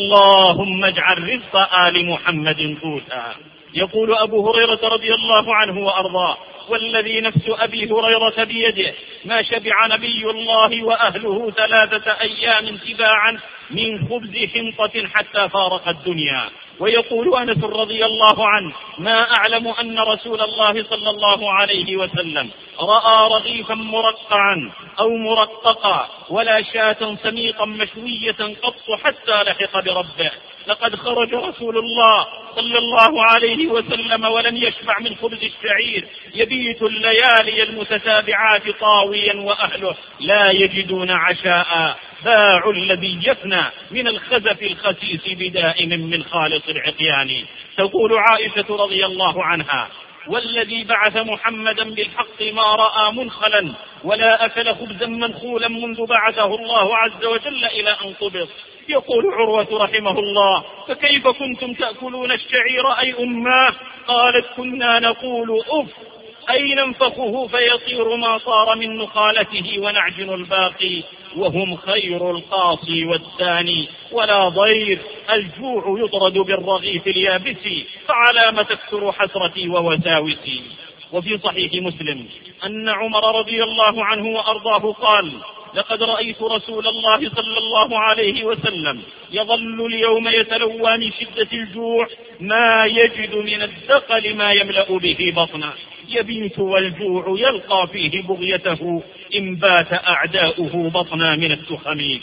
اللهم اجعل رزق آل محمد قوتا. يقول أبو هريرة رضي الله عنه وأرضاه: والذي نفس أبي هريرة بيده ما شبع نبي الله وأهله ثلاثة أيام تباعا من خبز حنطة حتى فارق الدنيا. ويقول أنس رضي الله عنه: ما أعلم أن رسول الله صلى الله عليه وسلم رأى رغيفا مرقعا أو مرققا ولا شاة سميقا مشوية قط حتى لحق بربه. لقد خرج رسول الله صلى الله عليه وسلم ولم يشبع من خبز الشعير، يبيت الليالي المتتابعات طاويا وأهله لا يجدون عشاء، باع الذي يفنى من الخزف الخسيس بدائم من خالص العقيان. تقول عائشة رضي الله عنها: والذي بعث محمدا بالحق ما رأى منخلا ولا أكل خبزا منخولا منذ بعثه الله عز وجل إلى أن قبض. يقول عروة رحمه الله: فكيف كنتم تأكلون الشعير أي أماه؟ قالت: كنا نقول أف أي ننفخه فيصير ما صار من نخالته ونعجن الباقي، وهم خير القاصي والثاني ولا ضير، الجوع يطرد بالرغيف اليابس، فعلام تكثر حسرتي ووساوسي. وفي صحيح مسلم أن عمر رضي الله عنه وأرضاه قال: لقد رأيت رسول الله صلى الله عليه وسلم يظل اليوم يتلوى من شدة الجوع ما يجد من الدقل ما يملأ به بطنه، يبيت والجوع يلقى فيه بغيته إن بات أعداؤه بطنا من التخم.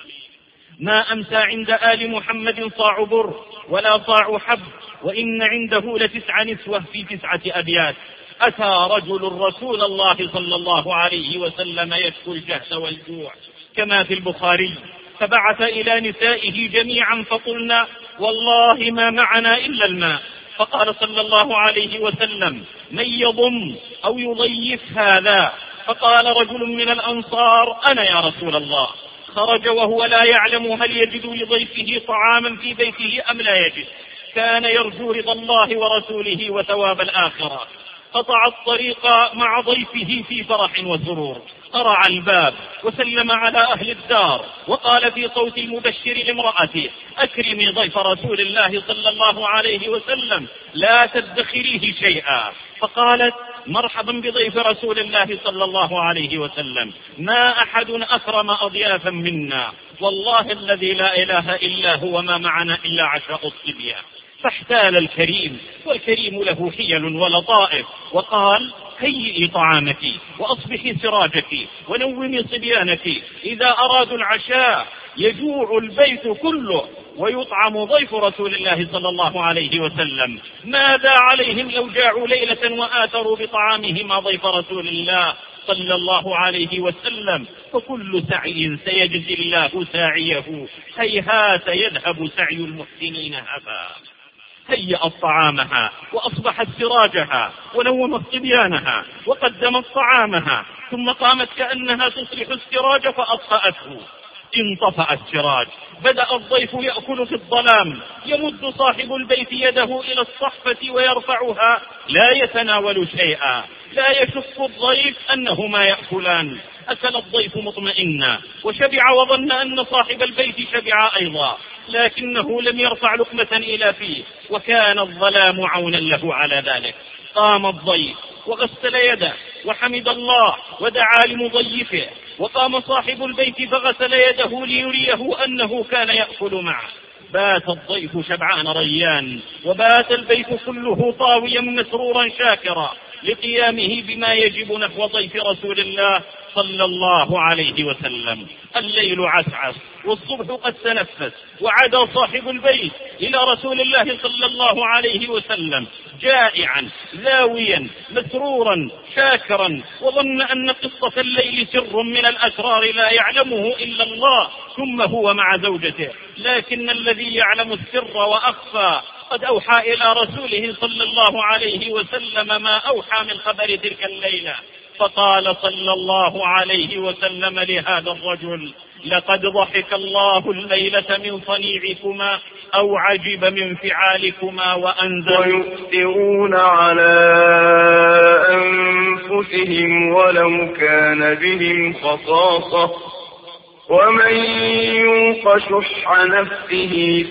ما أمسى عند آل محمد صاع بر ولا صاع حب، وإن عنده لتسع نسوة في تسعة أبيات. أتى رجل رسول الله صلى الله عليه وسلم يشكو الجهد والجوع كما في البخاري، فبعث إلى نسائه جميعا فقلنا: والله ما معنا إلا الماء. فقال صلى الله عليه وسلم: من يضم أو يضيف هذا؟ فقال رجل من الأنصار: أنا يا رسول الله. خرج وهو لا يعلم هل يجد لضيفه طعاما في بيته أم لا يجد، كان يرجو رضا الله ورسوله وثواب الآخرة. قطع الطريق مع ضيفه في فرح وسرور، قرع الباب وسلم على أهل الدار وقال في صوت المبشر لامرأته: أكرمي ضيف رسول الله صلى الله عليه وسلم لا تدخريه شيئا. فقالت: مرحبا بضيف رسول الله صلى الله عليه وسلم، ما أحد أكرم أضيافا منا، والله الذي لا إله إلا هو ما معنا إلا عشاء الصبية. فاحتال الكريم، والكريم له حيل ولطائف، وقال: هيئي طعامك وأصبحي سراجك ونومي صبيانك، إذا أرادوا العشاء يجوع البيت كله ويطعم ضيف رسول الله صلى الله عليه وسلم، ماذا عليهم لو جاعوا ليلة وآثروا بطعامهما ضيف رسول الله صلى الله عليه وسلم، فكل سعي سيجزي الله ساعيه، هيهات يذهب سعي المحسنين هبا. هيأت طعامها وأصبحت سراجها ونومت صبيانها وقدمت طعامها، ثم قامت كأنها تصلح السراج فأطفأته. انطفأ السراج، بدأ الضيف يأكل في الظلام، يمد صاحب البيت يده إلى الصحفة ويرفعها، لا يتناول شيئا، لا يشك الضيف أنهما يأكلان. أكل الضيف مطمئنا وشبع وظن أن صاحب البيت شبع أيضا، لكنه لم يرفع لقمة إلى فيه، وكان الظلام عونا له على ذلك. قام الضيف وغسل يده وحمد الله ودعا لمضيفه، وقام صاحب البيت فغسل يده ليريه أنه كان يأكل معه. بات الضيف شبعان ريان، وبات البيت كله طاويا مسرورا شاكرا لقيامه بما يجب نحو ضيف رسول الله صلى الله عليه وسلم. الليل عسعس والصبح قد تنفس، وعاد صاحب البيت إلى رسول الله صلى الله عليه وسلم جائعا لاويا مسرورا شاكرا، وظن أن قصة الليل سر من الأسرار لا يعلمه إلا الله، ثم هو مع زوجته، لكن الذي يعلم السر وأخفى قد أوحى إلى رسوله صلى الله عليه وسلم ما أوحى من خبر تلك الليلة. فقال صلى الله عليه وسلم لهذا الرجل: لقد ضحك الله الليلة من صنيعكما أو عجب من فعالكما وأنزل. ويؤثرون على أنفسهم ولو كان بهم خصاصة ومن يوق شح نفسه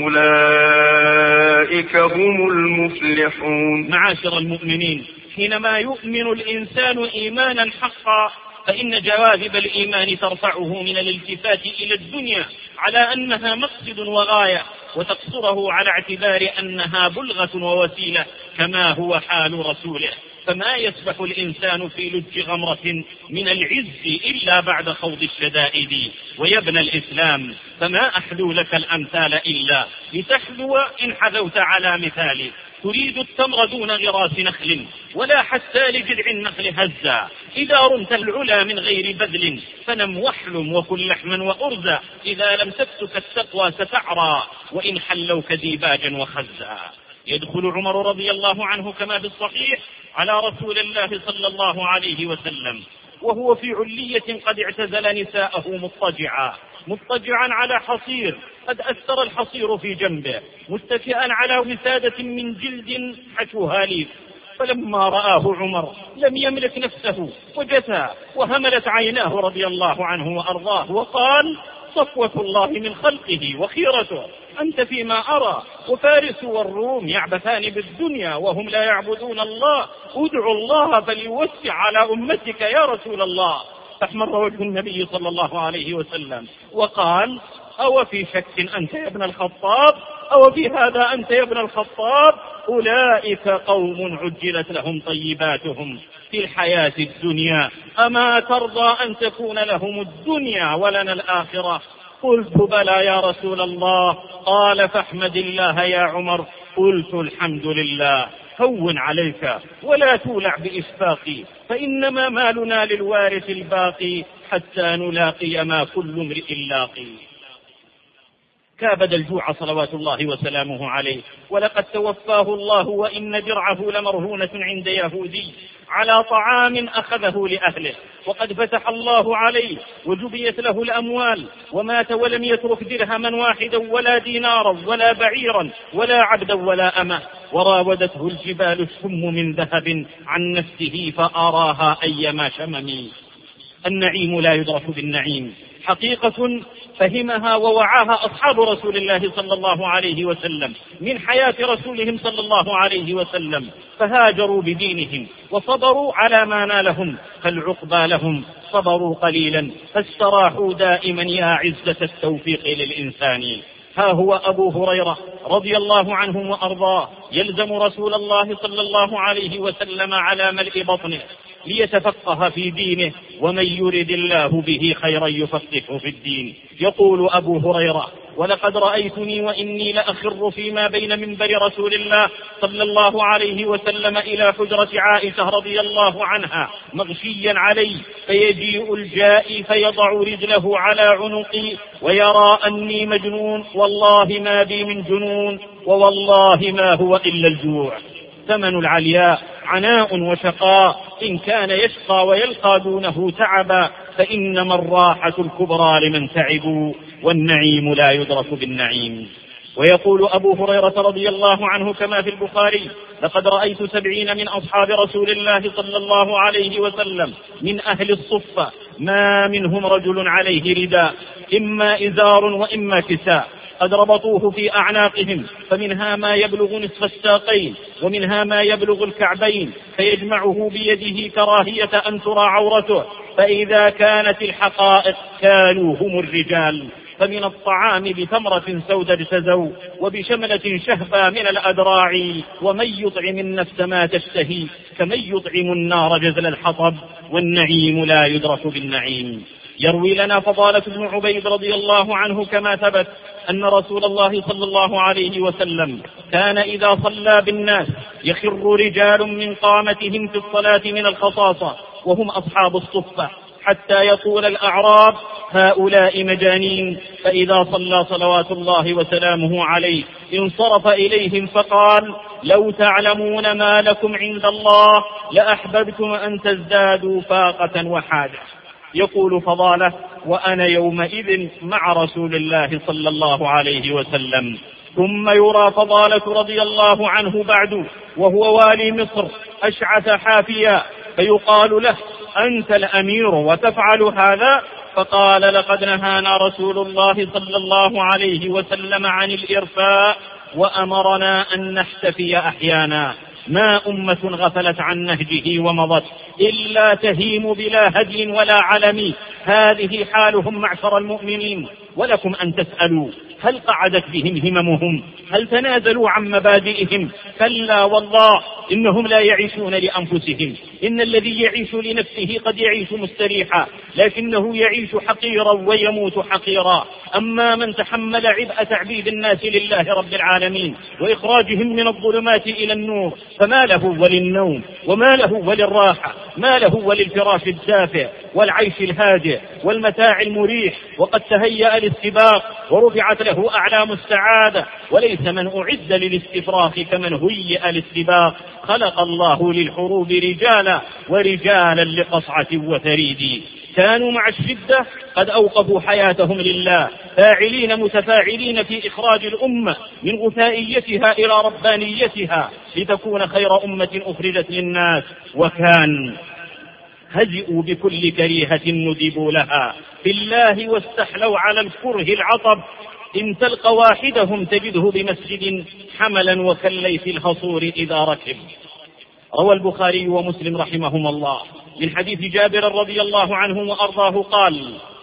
فأولئك هم المفلحون. معاشر المؤمنين، حينما يؤمن الإنسان إيمانا حقا فإن جواذب الإيمان ترفعه من الالتفات إلى الدنيا على أنها مقصد وغاية، وتقصره على اعتبار أنها بلغة ووسيلة كما هو حال رسوله. فما يسبح الإنسان في لج غمرة من العز إلا بعد خوض الشدائد. ويا ابن الإسلام، فما أحلو لك الأمثال إلا لتحلو إن حذوت على مثالي. تريد التمر دون غراس نخل ولا حتى لجذع النخل هزا. إذا رمت العلا من غير بذل فنم واحلم وكل لحما وأرزا. إذا لم تكسك التقوى ستعرى وإن حلوك ديباجا وخزا. يدخل عمر رضي الله عنه كما في الصحيح على رسول الله صلى الله عليه وسلم وهو في علية قد اعتزل نساءه مضطجعا مضطجعا على حصير قد أثر الحصير في جنبه، متكئا على وسادة من جلد حشوها ليف. فلما رآه عمر لم يملك نفسه وجثى وهملت عيناه رضي الله عنه وأرضاه، وقال: صفوة الله من خلقه وخيرته، أنت فيما أرى، وفارس والروم يعبثان بالدنيا وهم لا يعبدون الله، ادعوا الله فليوسع على أمتك يا رسول الله. فاحمر وجه النبي صلى الله عليه وسلم وقال: أو في شك أنت يا ابن الخطاب؟ أو في هذا أنت يا ابن الخطاب؟ أولئك قوم عجلت لهم طيباتهم في الحياة الدنيا، أما ترضى أن تكون لهم الدنيا ولنا الآخرة؟ قلت: بلى يا رسول الله. قال: فاحمد الله يا عمر. قلت: الحمد لله. هون عليك ولا تولع بإشفاقي، فإنما مالنا للوارث الباقي حتى نلاقي ما كل امرئ لاقي. كابد الجوع صلوات الله وسلامه عليه، ولقد توفاه الله وإن درعه لمرهونة عند يهودي على طعام أخذه لأهله، وقد فتح الله عليه وجبيت له الأموال، ومات ولم يترك درهما واحدا ولا دينارا ولا بعيرا ولا عبدا ولا أمة، وراودته الجبال السم من ذهب عن نفسه فأراها أيما شمم. النعيم لا يدرك بالنعيم، حقيقة فهمها ووعاها أصحاب رسول الله صلى الله عليه وسلم من حياة رسولهم صلى الله عليه وسلم، فهاجروا بدينهم وصبروا على ما نالهم، فالعقبى لهم صبروا قليلا فاستراحوا دائما يا عزة التوفيق للإنسان. ها هو أبو هريرة رضي الله عنه وأرضاه يلزم رسول الله صلى الله عليه وسلم على ملء بطنه ليتفقه في دينه، ومن يرد الله به خيرا يفقهه في الدين. يقول أبو هريرة: ولقد رأيتني وإني لأخر فيما بين منبر رسول الله صلى الله عليه وسلم إلى حجرة عائشة رضي الله عنها مغشيا علي، فيجيء الجائي فيضع رجله على عنقي ويرى أني مجنون، والله ما بي من جنون، ووالله ما هو إلا الجوع. ثمن العلياء عناء وشقاء، إن كان يشقى ويلقى دونه تعبا، فإنما الراحة الكبرى لمن تعبوا، والنعيم لا يدرك بالنعيم. ويقول أبو هريرة رضي الله عنه كما في البخاري: لقد رأيت سبعين من أصحاب رسول الله صلى الله عليه وسلم من أهل الصفة ما منهم رجل عليه رداء، إما إزار وإما كساء، قد ربطوه في أعناقهم، فمنها ما يبلغ نصف الساقين ومنها ما يبلغ الكعبين، فيجمعه بيده كراهية أن ترى عورته، فإذا كانت الحقائق كانوا هم الرجال، فمن الطعام بتمرة سود اجتزوا وبشملة شهبا من الأدراع، ومن يطعم النفس ما تشتهي كمن يطعم النار جزل الحطب، والنعيم لا يدرك بالنعيم. يروي لنا فضالة بن عبيد رضي الله عنه كما ثبت أن رسول الله صلى الله عليه وسلم كان إذا صلى بالناس يخر رجال من قامتهم في الصلاة من الخصاصة وهم أصحاب الصفة، حتى يقول الأعراب هؤلاء مجانين، فإذا صلى صلوات الله وسلامه عليه انصرف إليهم فقال لو تعلمون ما لكم عند الله لأحببتم أن تزدادوا فاقة وحاجة. يقول فضالة وأنا يومئذ مع رسول الله صلى الله عليه وسلم. ثم يرى فضالة رضي الله عنه بعد وهو والي مصر أشعث حافيا، فيقال له أنت الأمير وتفعل هذا؟ فقال لقد نهانا رسول الله صلى الله عليه وسلم عن الإرفاء وأمرنا أن نحتفي أحيانا، ما أمة غفلت عن نهجه ومضت إلا تهيم بلا هدي ولا علم، هذه حالهم معشر المؤمنين. ولكم أن تسألوا هل قعدت بهم هممهم؟ هل تنازلوا عن مبادئهم؟ كلا والله إنهم لا يعيشون لأنفسهم، إن الذي يعيش لنفسه قد يعيش مستريحا لكنه يعيش حقيرا ويموت حقيرا. أما من تحمل عبء تعبيد الناس لله رب العالمين وإخراجهم من الظلمات إلى النور فما له وللنوم وما له وللراحة، ما له وللفراش الدافئ والعيش الهادئ والمتاع المريح، وقد تهيأ للسباق ورفعت له أعلام السعادة. وليس من أعد للاستفراغ كمن هيئ للسباق. خلق الله للحروب رجالا ورجالا لقصعة وثريد، كانوا مع الشدة قد أوقفوا حياتهم لله، فاعلين متفاعلين في إخراج الأمة من غثائيتها إلى ربانيتها لتكون خير أمة أخرجت للناس. وكان هزئوا بكل كريهة ندبوا لها في الله واستحلوا على الكره العطب، إن تلقى واحدهم تجده بمسجد حملا وكالليث الخصور إذا ركب. روى البخاري ومسلم رحمهما الله من حديث جابر رضي الله عنه وأرضاه قال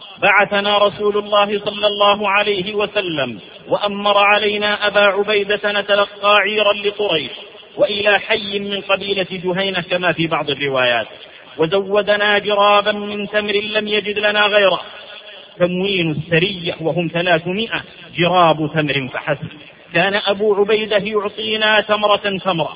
بعثنا رسول الله صلى الله عليه وسلم وأمر علينا أبا عبيدة نتلقى عيرا لقريش وإلى حي من قبيلة جهينة كما في بعض الروايات، وزودنا جرابا من تمر لم يجد لنا غيره. تموين السرية وهم ثلاثمائة جراب تمر فحسب. كان أبو عبيدة يعطينا تمرة تمرة،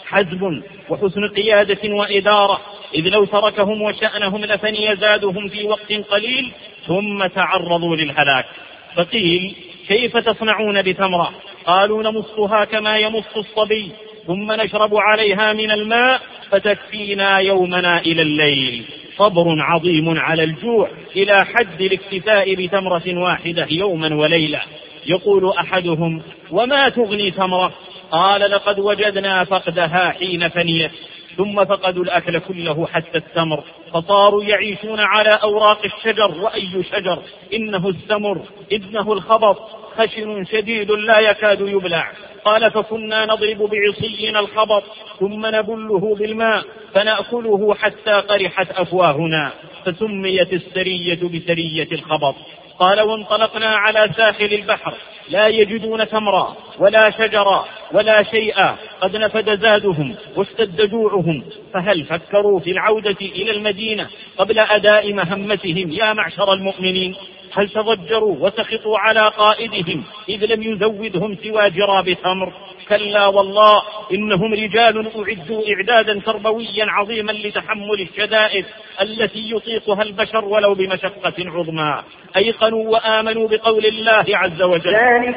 حزب وحسن قيادة وإدارة، إذ لو تركهم وشأنهم لفني زادهم في وقت قليل ثم تعرضوا للهلاك. فقيل كيف تصنعون بتمرة؟ قالوا نمصها كما يمص الصبي ثم نشرب عليها من الماء فتكفينا يومنا إلى الليل. صبر عظيم على الجوع إلى حد الاكتفاء بتمرة واحدة يوما وليلة. يقول أحدهم وما تغني تمرة؟ قال لقد وجدنا فقدها حين فنيت، ثم فقدوا الأكل كله حتى التمر، فصاروا يعيشون على أوراق الشجر. وأي شجر؟ إنه السمر، إنه الخبط، خشن شديد لا يكاد يبلع. قال فكنا نضرب بعصينا الخبط ثم نبله بالماء فنأكله حتى قرحت أفواهنا، فسميت السرية بسرية الخبط. قال وانطلقنا على ساحل البحر لا يجدون تمرا ولا شجرا ولا شيئا، قد نفد زادهم واشتد جوعهم، فهل فكروا في العودة إلى المدينة قبل أداء مهمتهم يا معشر المؤمنين؟ هل تضجروا وسخطوا على قائدهم إذ لم يزودهم سوى جراب تمر؟ كلا والله إنهم رجال أعدوا إعدادا تربويا عظيما لتحمل الشدائد التي يطيقها البشر ولو بمشقة عظمى. أيقنوا وآمنوا بقول الله عز وجل ذلك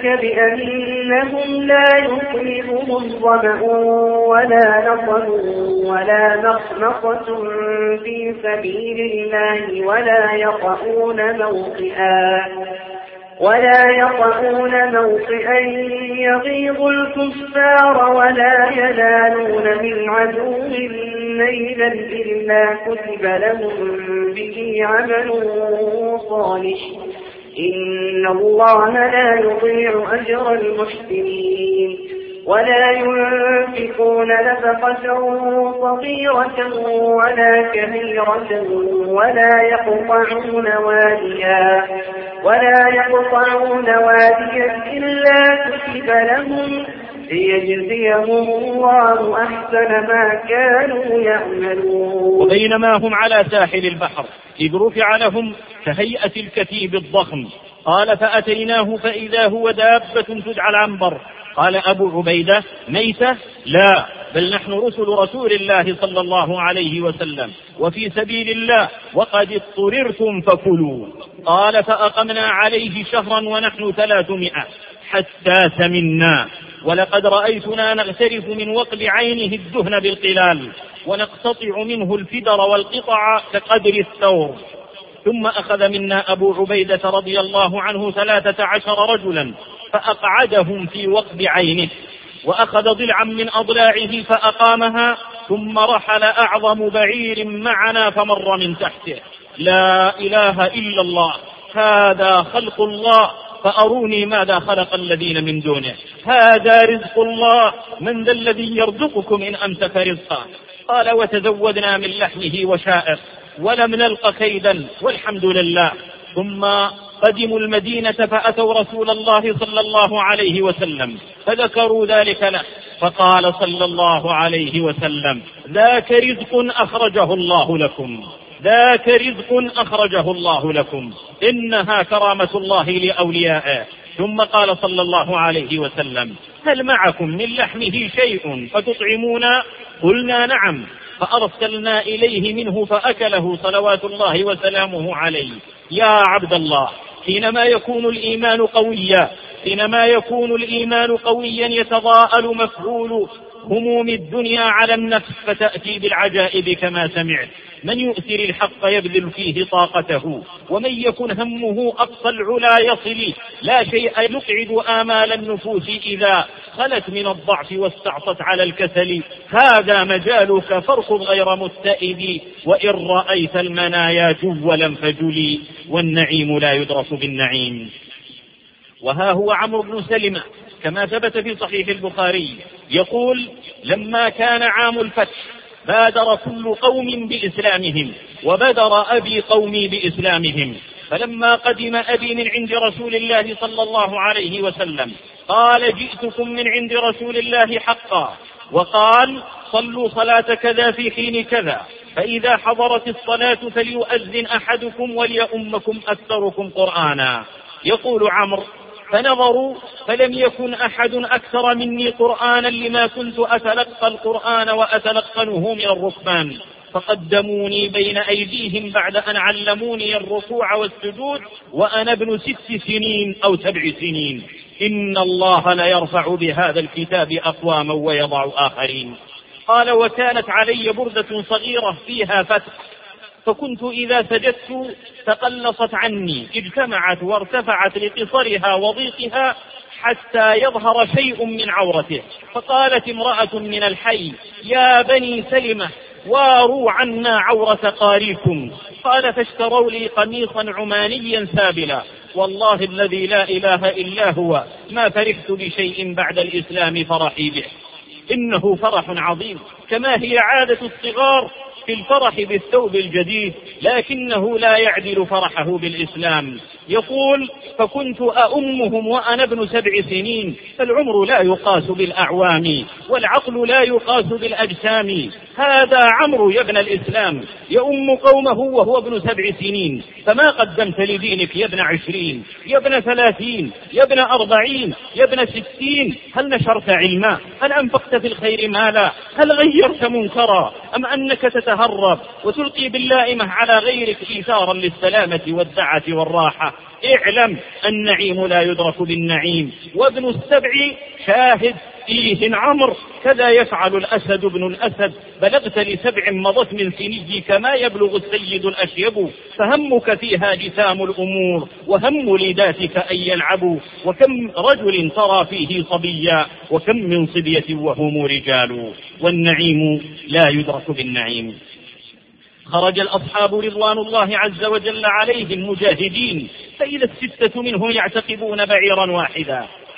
بأنهم لا يصيبهم ظمأ ولا نصب ولا مخمصة في سبيل الله ولا يطؤون موطئا ولا يطؤون موطئا يغيظ الكفار ولا ينالون من عدو نيلا إلا كتب لهم به عمل صالح إن الله لا يضيع أجر المحسنين. ولا ينفقون نفقة صغيرة ولا كبيرة ولا يقطعون واديا ولا يقطعون واديا إلا كتب لهم ليجزيهم الله أحسن ما كانوا يعملون. وبينما هم على ساحل البحر إذ رفع لهم كهيئة الكتيب الضخم، قال فأتيناه فإذا هو دابة تدعى العنبر. قال أبو عبيدة ميتة؟ لا، بل نحن رسل رسول الله صلى الله عليه وسلم وفي سبيل الله وقد اضطررتم فكلوا. قال فأقمنا عليه شهرا ونحن ثلاثمائة حتى سمنا، ولقد رأيتنا نغترف من وقب عينه الدهن بالقلال ونقتطع منه الفدر والقطع كقدر الثور. ثم أخذ منا أبو عبيدة رضي الله عنه ثلاثة عشر رجلا فأقعدهم في وقب عينه، وأخذ ضلعا من أضلاعه فأقامها، ثم رحل أعظم بعير معنا فمر من تحته. لا إله إلا الله، هذا خلق الله، فأروني ماذا خلق الذين من دونه. هذا رزق الله، من ذا الذي يرزقكم إن أمسك رزقه. قال وتزودنا من لحمه وشائر ولم نلق كيدا والحمد لله. ثم قدموا المدينة فأتوا رسول الله صلى الله عليه وسلم فذكروا ذلك له، فقال صلى الله عليه وسلم ذاك رزق أخرجه الله لكم، ذاك رزق أخرجه الله لكم، إنها كرامة الله لأوليائه. ثم قال صلى الله عليه وسلم هل معكم من لحمه شيء فتطعمونا؟ قلنا نعم، فأرسلنا إليه منه فأكله صلوات الله وسلامه عليه. يا عبد الله، حينما يكون الإيمان قويا حينما يكون الإيمان قويا يتضاءل مفعول هموم الدنيا على النفس فتأتي بالعجائب كما سمعت. من يؤثر الحق يبذل فيه طاقته، ومن يكن همه أقصى العلا يصل. لا شيء يقعد آمال النفوس إذا خلت من الضعف واستعصت على الكسل. هذا مجالك فارخذ غير متئد، وإن رأيت المنايا جولا فجلي، والنعيم لا يدرس بالنعيم. وها هو عمرو بن سلمة كما ثبت في صحيح البخاري يقول لما كان عام الفتح بادر كل قوم بإسلامهم، وبدر أبي قومي بإسلامهم. فلما قدم أبي من عند رسول الله صلى الله عليه وسلم قال جئتكم من عند رسول الله حقا، وقال صلوا صلاة كذا في حين كذا، فإذا حضرت الصلاة فليؤذن أحدكم وليؤمكم أكثركم قرآنا. يقول عمرو فنظروا فلم يكن أحد أكثر مني قرآنا لما كنت أتلقى القرآن وأتلقنه من الركبان، فقدموني بين أيديهم بعد أن علموني الركوع والسجود وأنا ابن ست سنين أو سبع سنين. إن الله لا يرفع بهذا الكتاب أقواما ويضع آخرين. قال وكانت علي بردة صغيرة فيها فتح، فكنت إذا سجدت تقلصت عني، اجتمعت وارتفعت لقصرها وضيقها حتى يظهر شيء من عورته. فقالت امرأة من الحي يا بني سلمة واروا عنا عورة قاريكم. قال فاشتروا لي قميصا عمانيا سابلا، والله الذي لا إله إلا هو ما فرحت بشيء بعد الإسلام فرحي به. إنه فرح عظيم، كما هي عادة الصغار في الفرح بالثوب الجديد، لكنه لا يعدل فرحه بالإسلام. يقول فكنت أؤمهم وأنا ابن سبع سنين، فالعمر لا يقاس بالأعوام والعقل لا يقاس بالأجسام. هذا عمرو يا ابن الإسلام يؤم قومه وهو ابن سبع سنين، فما قدمت لدينك يا ابن عشرين، يا ابن ثلاثين، يا ابن أربعين، يا ابن ستين؟ هل نشرت علما؟ هل أنفقت في الخير مالا؟ هل غيرت منكرا؟ أم أنك تتهرب وتلقي باللائمة على غيرك إيثارا للسلامة والدعة والراحة؟ اعلم النعيم لا يدرك بالنعيم، وابن السبع شاهد فيه عمرو. كذا يفعل الأسد ابن الأسد، بلغت لسبع مضت من سني كما يبلغ السيد الأشيب، فهمك فيها جسام الأمور وهم لذاتك أن يلعبوا. وكم رجل ترى فيه صبيا وكم من صبية وهم رجال، والنعيم لا يدرك بالنعيم. خرج الأصحاب رضوان الله عز وجل عليهم مجاهدين، فإذا الستة منهم يعتقبون بعيرا واحدا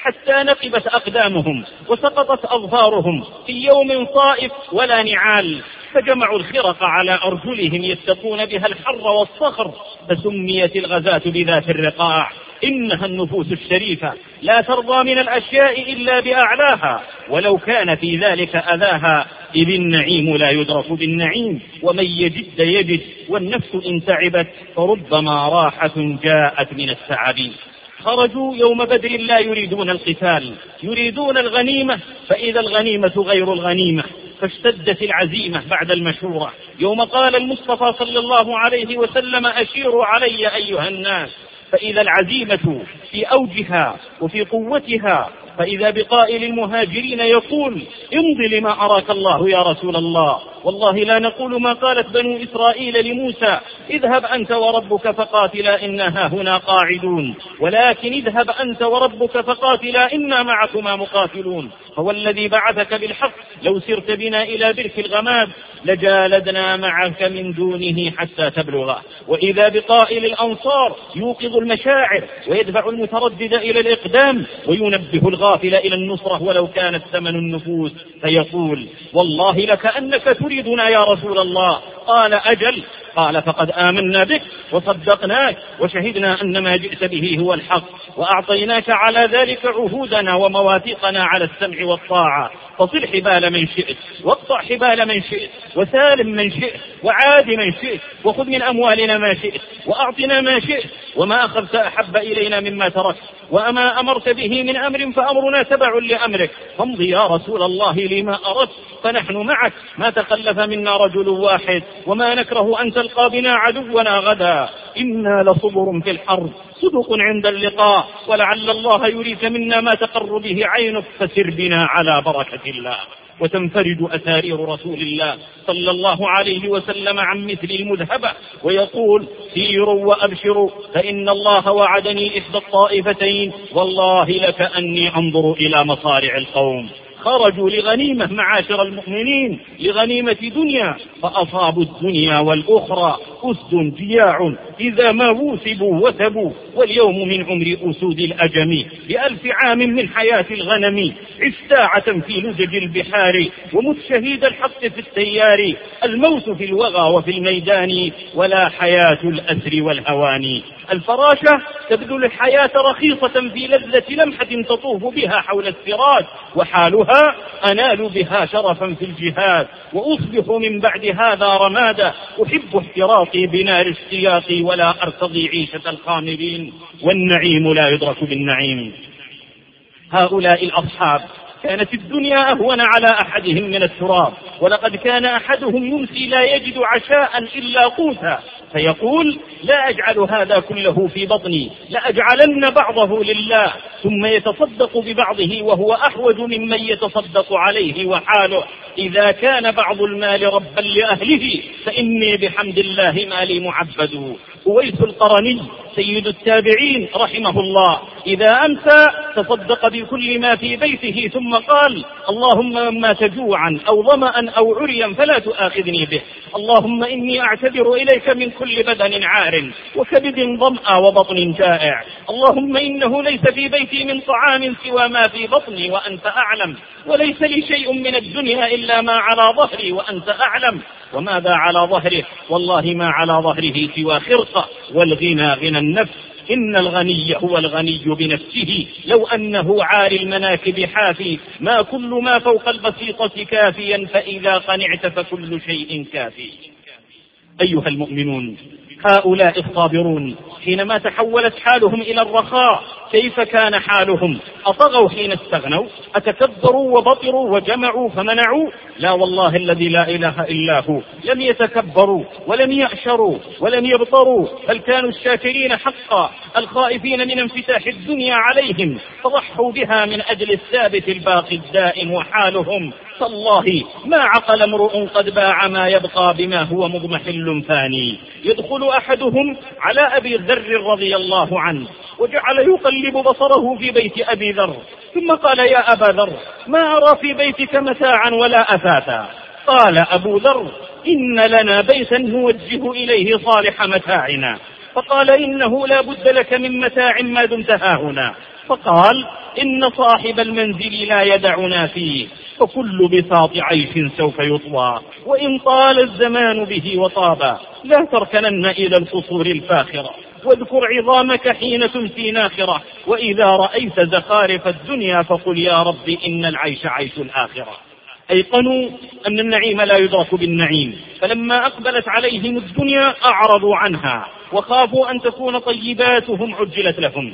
حتى نقبت أقدامهم وسقطت أظفارهم في يوم صائف ولا نعال، فجمعوا الخرق على أرجلهم يتقون بها الحر والصخر، فسميت الغزاة بذات الرقاع. إنها النفوس الشريفة لا ترضى من الأشياء إلا بأعلاها، ولو كان في ذلك أذاها، إذ النعيم لا يدرك بالنعيم، ومن يجد يجد، والنفس إن تعبت فربما راحة جاءت من التعب. خرجوا يوم بدر لا يريدون القتال، يريدون الغنيمة، فإذا الغنيمة غير الغنيمة، فاشتدت العزيمة بعد المشورة. يوم قال المصطفى صلى الله عليه وسلم أشيروا علي أيها الناس، فإذا العزيمة في أوجها وفي قوتها، فإذا بقائل المهاجرين يقول امض لما أراك الله يا رسول الله، والله لا نقول ما قالت بنو إسرائيل لموسى اذهب أنت وربك فقاتلا إنا هنا قاعدون، ولكن اذهب أنت وربك فقاتلا إنا معكما مقاتلون، هو الذي بعثك بالحق لو سرت بنا إلى برك الغماد لجالدنا معك من دونه حتى تبلغه. وإذا بقائل الأنصار يوقظ المشاعر ويدفع المتردد إلى الإقدام وينبه الغافل إلى النصرة ولو كانت ثمن النفوس، فيقول والله لكأنك تريدنا يا رسول الله. قال أجل، قال فقد آمنا بك وصدقناك وشهدنا أن ما جئت به هو الحق، وأعطيناك على ذلك عهودنا ومواثيقنا على السمع والطاعة، فصل حبال من شئت واقطع حبال من شئت وسالم من شئت وعاد من شئت وخذ من أموالنا ما شئت وأعطنا ما شئت، وما أخذت أحب إلينا مما تركت، وأما أمرت به من أمر فأمرنا تبع لأمرك، فامض يا رسول الله لما أردت، فنحن معك ما تخلف منا رجل واحد، وما نكره أن تلقى بنا عدونا غدا، إنا لصبر في الحرب صدق عند اللقاء، ولعل الله يريك منا ما تقر به عينك، فسر بنا على بركة الله. وتنفرد أسارير رسول الله صلى الله عليه وسلم عن مثل المذهبة، ويقول سيروا وأبشروا فإن الله وعدني إحدى الطائفتين، والله لكأني أنظر إلى مصارع القوم. خرجوا لغنيمة معاشر المؤمنين، لغنيمة دنيا، فأصابوا الدنيا والأخرى أسد جياع إذا ما وثبوا وثبوا، واليوم من عمر أسود الأجم بألف عام من حياة الغنم، عستاعة في لجج البحار، ومت شهيد الحق في التيار، الموت في الوغى وفي الميدان، ولا حياة الأسر والهوان. الفراشة تبذل الحياة رخيصة في لذة لمحة تطوف بها حول السراج، وحالها أنال بها شرفا في الجهاد، وأصبح من بعد هذا رمادا، أحب احتراقي بنار اشتياقي ولا أرتضي عيشة الخامرين، والنعيم لا يدرك بالنعيم. هؤلاء الأصحاب كانت الدنيا أهون على أحدهم من التراب، ولقد كان أحدهم يمسي لا يجد عشاء إلا قوتا، فيقول لا أجعل هذا كله في بطني، لأجعلن بعضه لله، ثم يتصدق ببعضه وهو أحوج ممن يتصدق عليه، وحاله إذا كان بعض المال ربا لأهله فإني بحمد الله مالي معبد. أويس القرني سيد التابعين رحمه الله إذا أمسى تصدق بكل ما في بيته، ثم قال اللهم مما تجوعا أو ظمأ أو عريا فلا تؤاخذني به، اللهم إني أعتذر إليك من كل بدن عار وكبد ظمأ وبطن جائع، اللهم إنه ليس في بيتي من طعام سوى ما في بطني وأنت أعلم، وليس لي شيء من الدنيا إلا ما على ظهري وأنت أعلم. وماذا على ظهره؟ والله ما على ظهره سوى خرقة، والغنى غنى النفس، إن الغني هو الغني بنفسه، لو أنه عاري المناكب حافي، ما كل ما فوق البسيطة كافيا، فإذا قنعت فكل شيء كافي. أيها المؤمنون، هؤلاء الصابرون حينما تحولت حالهم إلى الرخاء كيف كان حالهم؟ أطغوا حين استغنوا؟ أتكبروا وبطروا وجمعوا فمنعوا؟ لا والله الذي لا إله إلا هو، لم يتكبروا ولم يعشروا ولم يبطروا، بل كانوا الشاكرين حقا، الخائفين من انفتاح الدنيا عليهم، فضحوا بها من أجل الثابت الباقي الدائم. وحالهم تالله ما عقل امرؤ قد باع ما يبقى بما هو مضمحل فاني. يدخل أحدهم على أبي ذر رضي الله عنه وجعل يقلب بصره في بيت أبي ذر، ثم قال يا أبا ذر ما أرى في بيتك متاعا ولا أثاثا. قال أبو ذر إن لنا بيتا نوجه إليه صالح متاعنا. فقال إنه لا بد لك من متاع ما دمت هاهنا، فقال: إن صاحب المنزل لا يدعنا فيه، فكل بساط عيش سوف يطوى، وإن طال الزمان به وطابا لا تركنن إلى القصور الفاخرة، واذكر عظامك حين تمسي ناخرة، وإذا رأيت زخارف الدنيا فقل يا رب إن العيش عيش الآخرة. أيقنوا أن النعيم لا يدرك بالنعيم، فلما أقبلت عليهم الدنيا أعرضوا عنها وخافوا أن تكون طيباتهم عجلت لهم،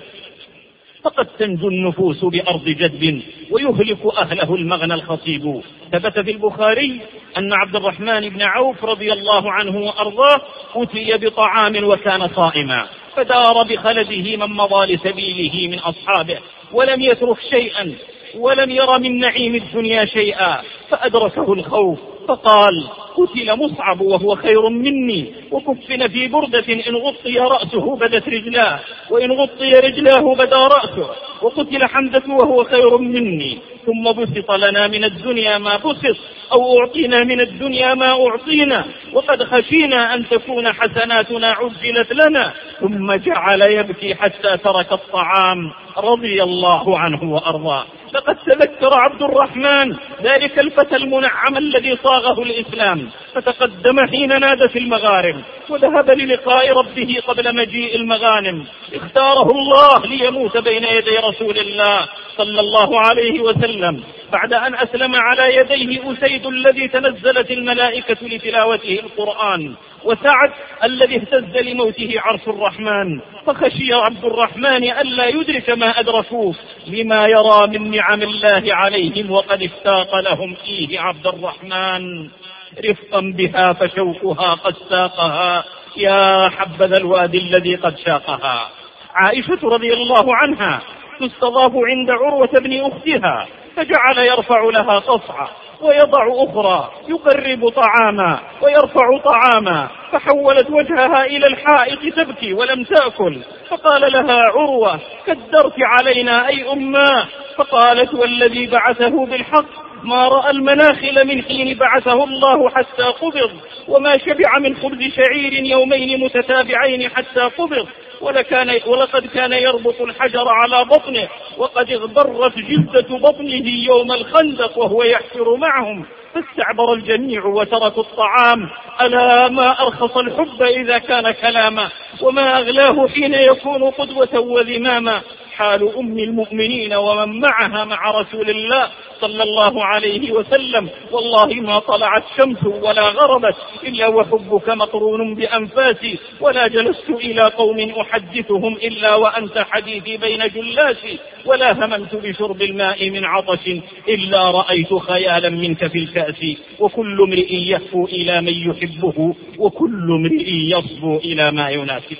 فقد تنجو النفوس بأرض جدب ويهلك أهله المغنى الخصيب. ثبت في البخاري أن عبد الرحمن بن عوف رضي الله عنه وأرضاه أتي بطعام وكان صائما، فدار بخلده من مضى لسبيله من أصحابه ولم يترك شيئا ولم ير من نعيم الدنيا شيئا، فأدركه الخوف فقال: قتل مصعب وهو خير مني، وكفن في بردة إن غطي رأسه بدت رجلاه، وإن غطي رجلاه بدا رأسه، وقتل حمزة وهو خير مني، ثم بسط لنا من الدنيا ما بسط، أو أعطينا من الدنيا ما أعطينا، وقد خشينا أن تكون حسناتنا عجلت لنا، ثم جعل يبكي حتى ترك الطعام رضي الله عنه وأرضاه. لقد تذكر عبد الرحمن ذلك الفتى المنعم الذي صاغه الإسلام، فتقدم حين نادى في المغارم، وذهب للقاء ربه قبل مجيء المغانم. اختاره الله ليموت بين يدي رسول الله صلى الله عليه وسلم بعد أن أسلم على يديه أسيد الذي تنزلت الملائكة لتلاوته القرآن، وسعد الذي اهتز لموته عرش الرحمن، فخشي عبد الرحمن ألا يدرك ما أدركوه لما يرى من نعم الله عليهم، وقد اشتاق لهم فيه عبد الرحمن رفقا بها فشوقها قد ساقها، يا حبذا الوادي الذي قد شاقها. عائشة رضي الله عنها تستضاف عند عروة بن أختها، فجعل يرفع لها قصعة ويضع أخرى، يقرب طعاما ويرفع طعاما، فحولت وجهها إلى الحائط تبكي ولم تأكل، فقال لها عروة: كدرت علينا أي أماه؟ فقالت: والذي بعثه بالحق ما رأى المناخل من حين بعثه الله حتى قبض، وما شبع من خبز شعير يومين متتابعين حتى قبض، ولكان ولقد كان يربط الحجر على بطنه، وقد اغبرت جلدة بطنه يوم الخندق وهو يحفر معهم، فاستعبر الجميع وتركوا الطعام. ألا ما أرخص الحب إذا كان كلاما، وما أغلاه حين يكون قدوة وذماما. حال أم المؤمنين ومن معها مع رسول الله صلى الله عليه وسلم: والله ما طلعت شمس ولا غربت إلا وحبك مقرون بأنفاسي، ولا جلست إلى قوم أحدثهم إلا وأنت حديثي بين جلاسي، ولا هممت بشرب الماء من عطش إلا رأيت خيالا منك في الكأس، وكل امرئ يهفو إلى من يحبه، وكل امرئ يصبو إلى ما يناسبه.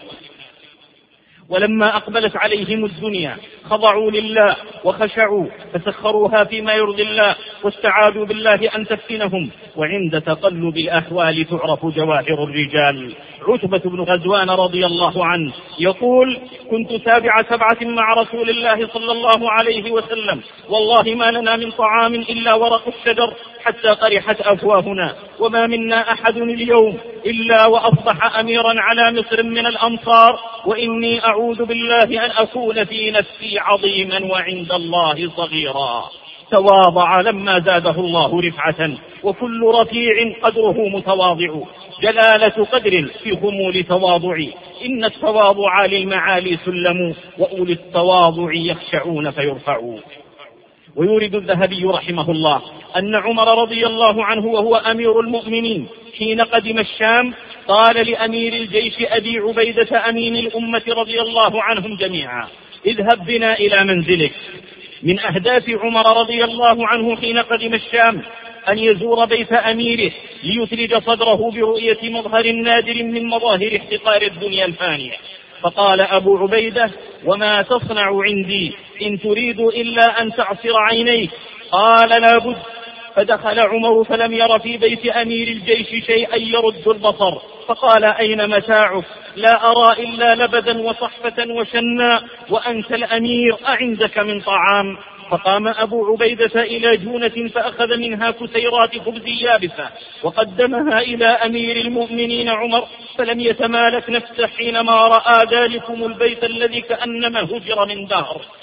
ولما أقبلت عليهم الدنيا خضعوا لله وخشعوا، فسخروها فيما يرضي الله، واستعاذوا بالله أن تفتنهم. وعند تقلب الأحوال تعرف جواهر الرجال. عتبة بن غزوان رضي الله عنه يقول: كنت سابع سبعة مع رسول الله صلى الله عليه وسلم، والله ما لنا من طعام إلا ورق الشجر حتى قرحت أفواهنا، وما منا أحد اليوم إلا وأصبح أميرا على مصر من الأمصار، وإني أعوذ بالله أن أكون في نفسي عظيما وعند الله صغيرا. تواضع لما زاده الله رفعة، وكل رفيع قدره متواضع، جلالة قدر في خمول تواضع، إن التواضع للمعالي سلم، وأولي التواضع يخشعون فيرفعوا. ويورد الذهبي رحمه الله أن عمر رضي الله عنه وهو أمير المؤمنين حين قدم الشام قال لأمير الجيش أبي عبيدة أمين الأمة رضي الله عنهم جميعا: اذهب بنا إلى منزلك. من أهداف عمر رضي الله عنه حين قدم الشام أن يزور بيت أميره ليثلج صدره برؤية مظهر نادر من مظاهر احتقار الدنيا الفانية. فقال أبو عبيدة: وما تصنع عندي؟ إن تريد إلا أن تعصر عينيك. قال: لا بد. فدخل عمر فلم ير في بيت أمير الجيش شيئا يرد البصر، فقال: أين متاعك؟ لا أرى إلا لبدا وصحفة وشنا، وأنت الأمير أعندك من طعام؟ فقام أبو عبيدة إلى جونة فأخذ منها كسيرات خبز يابسة وقدمها إلى أمير المؤمنين عمر، فلم يتمالك نفسه حينما رأى ذلكم البيت الذي كأنما هجر من دهر،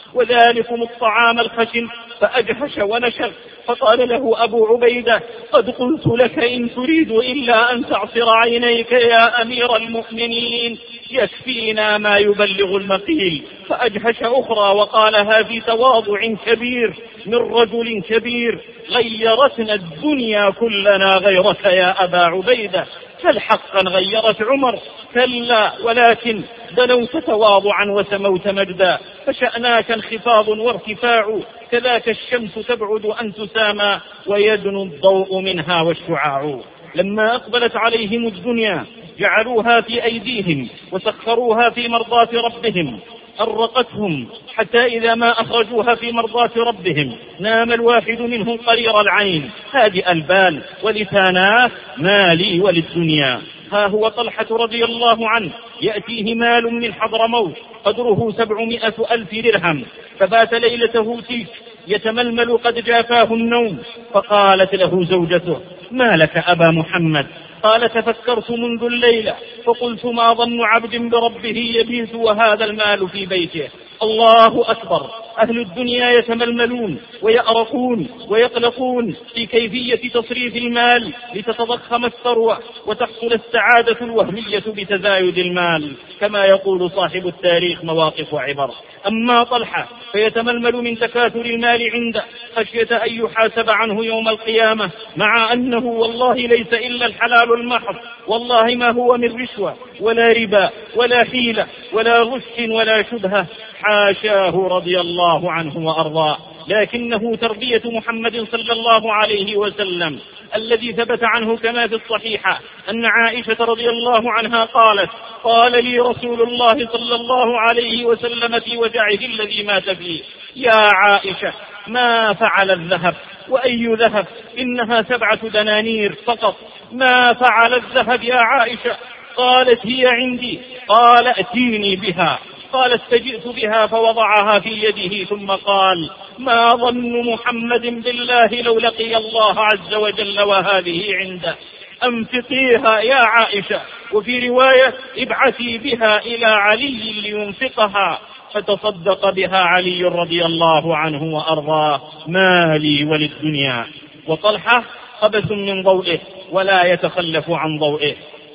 وذلكم الطعام الخشن، فأجهش ونشر. فقال له أبو عبيدة: قد قلت لك إن تريد إلا أن تعصر عينيك يا أمير المؤمنين، يكفينا ما يبلغ المقيل. فأجهش أخرى وقالها في تواضع كبير من رجل كبير: غيرتنا الدنيا كلنا غيرك يا أبا عبيدة. هل حقا غيرت عمر؟ كلا، ولكن دنوت تواضعا وسموت مجدا، فشأناك انخفاض وارتفاع، كذاك الشمس تبعد أن تسامى ويدنو الضوء منها والشعاع. لما أقبلت عليهم الدنيا جعلوها في أيديهم وسخروها في مرضاة ربهم، أرقتهم حتى إذا ما أخرجوها في مرضاة ربهم نام الواحد منهم قرير العين هادئ البال ولساناه: ما لي وللدنيا. ها هو طلحة رضي الله عنه يأتيه مال من حضرموت قدره سبعمائة ألف درهم، فبات ليلته تلك يتململ قد جافاه النوم. فقالت له زوجته: ما لك أبا محمد؟ قال: تفكرت منذ الليلة فقلت ما ظن عبد بربه يبيت وهذا المال في بيته. الله أكبر. أهل الدنيا يتململون ويأرقون ويقلقون في كيفية تصريف المال لتتضخم الثروة وتحصل السعادة الوهمية بتزايد المال، كما يقول صاحب التاريخ مواقف وعبر. أما طلحة فيتململ من تكاثر المال عنده خشية أن يحاسب عنه يوم القيامة، مع أنه والله ليس إلا الحلال المحض، والله ما هو من رشوة ولا ربا ولا حيلة ولا غش ولا شبهة، حاشاه رضي الله عنه وأرضاه. لكنه تربية محمد صلى الله عليه وسلم الذي ثبت عنه كما في الصحيحة أن عائشة رضي الله عنها قالت: قال لي رسول الله صلى الله عليه وسلم في وجعه الذي مات فيه: يا عائشة، ما فعل الذهب؟ وأي ذهب؟ إنها سبعة دنانير فقط. ما فعل الذهب يا عائشة؟ قالت: هي عندي. قال: ائتيني بها. قالت: فجئت بها فوضعها في يده ثم قال: ما ظن محمد بالله لو لقي الله عز وجل وهذه عنده؟ أنفقيها يا عائشة. وفي رواية: ابعثي بها إلى علي لينفقها. فتصدق بها علي رضي الله عنه وأرضاه: ما لي وللدنيا. وطلحة خبث من ضوئه ولا يتخلف عن ضوئه.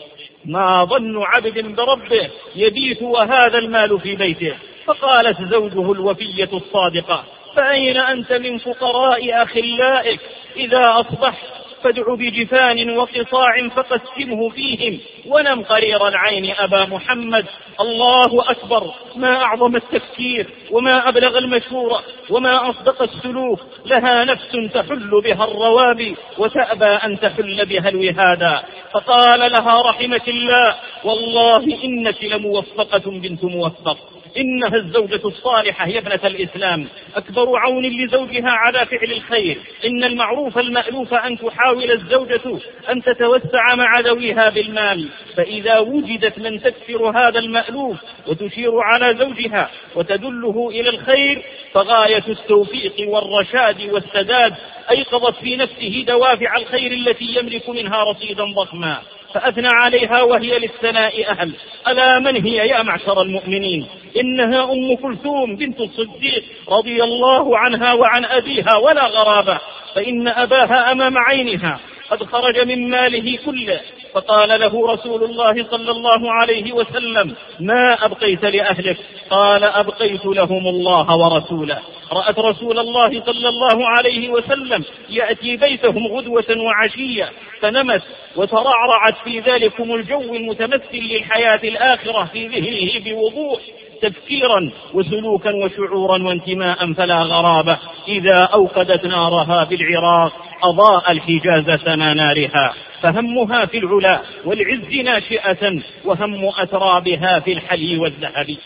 ما ظن عبد بربه يبيت وهذا المال في بيته؟ فقالت زوجه الوفية الصادقة: فأين أنت من فقراء أخلائك؟ إذا أصبحت فادع بجفان وقطاع فقسمه فيهم ونم قرير العين أبا محمد. الله أكبر. ما أعظم التفكير وما أبلغ المشورة وما أصدق السلوك. لها نفس تحل بها الروابي وتأبى أن تحل بها الوهادا. فقال لها رحمك الله: والله إنك لموفقة بنت موفق. إنها الزوجة الصالحة يا ابنة الإسلام أكبر عون لزوجها على فعل الخير. إن المعروف المألوف أن تحاول الزوجة أن تتوسع مع ذويها بالمال، فإذا وجدت من تكسر هذا المألوف وتشير على زوجها وتدله إلى الخير فغاية التوفيق والرشاد والسداد أيقظت في نفسه دوافع الخير التي يملك منها رصيدا ضخما، فأثنى عليها وهي للثناء أهل. ألا من هي يا معشر المؤمنين؟ إنها أم كلثوم بنت الصديق رضي الله عنها وعن أبيها ولا غرابة، فإن أباها أمام عينها قد خرج من ماله كله. فقال له رسول الله صلى الله عليه وسلم: ما أبقيت لأهلك؟ قال: أبقيت لهم الله ورسوله. رأت رسول الله صلى الله عليه وسلم يأتي بيتهم غدوة وعشية، فنمت وترعرعت في ذلكم الجو المتمثل للحياة الآخرة في ذهنه بوضوح، تفكيرا وسلوكا وشعورا وانتماء. فلا غرابة إذا أوقدت نارها بالعراق أضاء الحجاز ثنى نارها، فهمها في العلا والعز ناشئة، وهم أترابها في الحلي والذهب.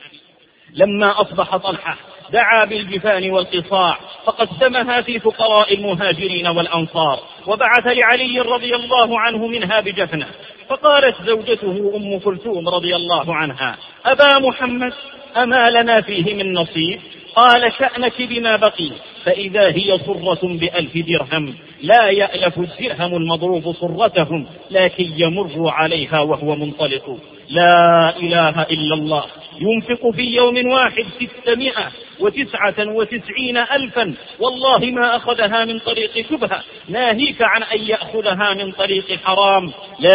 لما أصبح طلحة دعا بالجفان والقصاع فقسمها في فقراء المهاجرين والأنصار، وبعث لعلي رضي الله عنه منها بجفنة. فقالت زوجته أم كلثوم رضي الله عنها: أبا محمد، أما لنا فيه من نصيب؟ قال: شأنك بما بقي، فإذا هي صرة بألف درهم، لا يألف الدرهم المضروب صرتهم، لكن يمر عليها وهو منطلق. لا إله إلا الله. ينفق في يوم واحد ستمائة وتسعة وتسعين ألفا والله ما أخذها من طريق شبهة، ناهيك عن أن يأخذها من طريق حرام،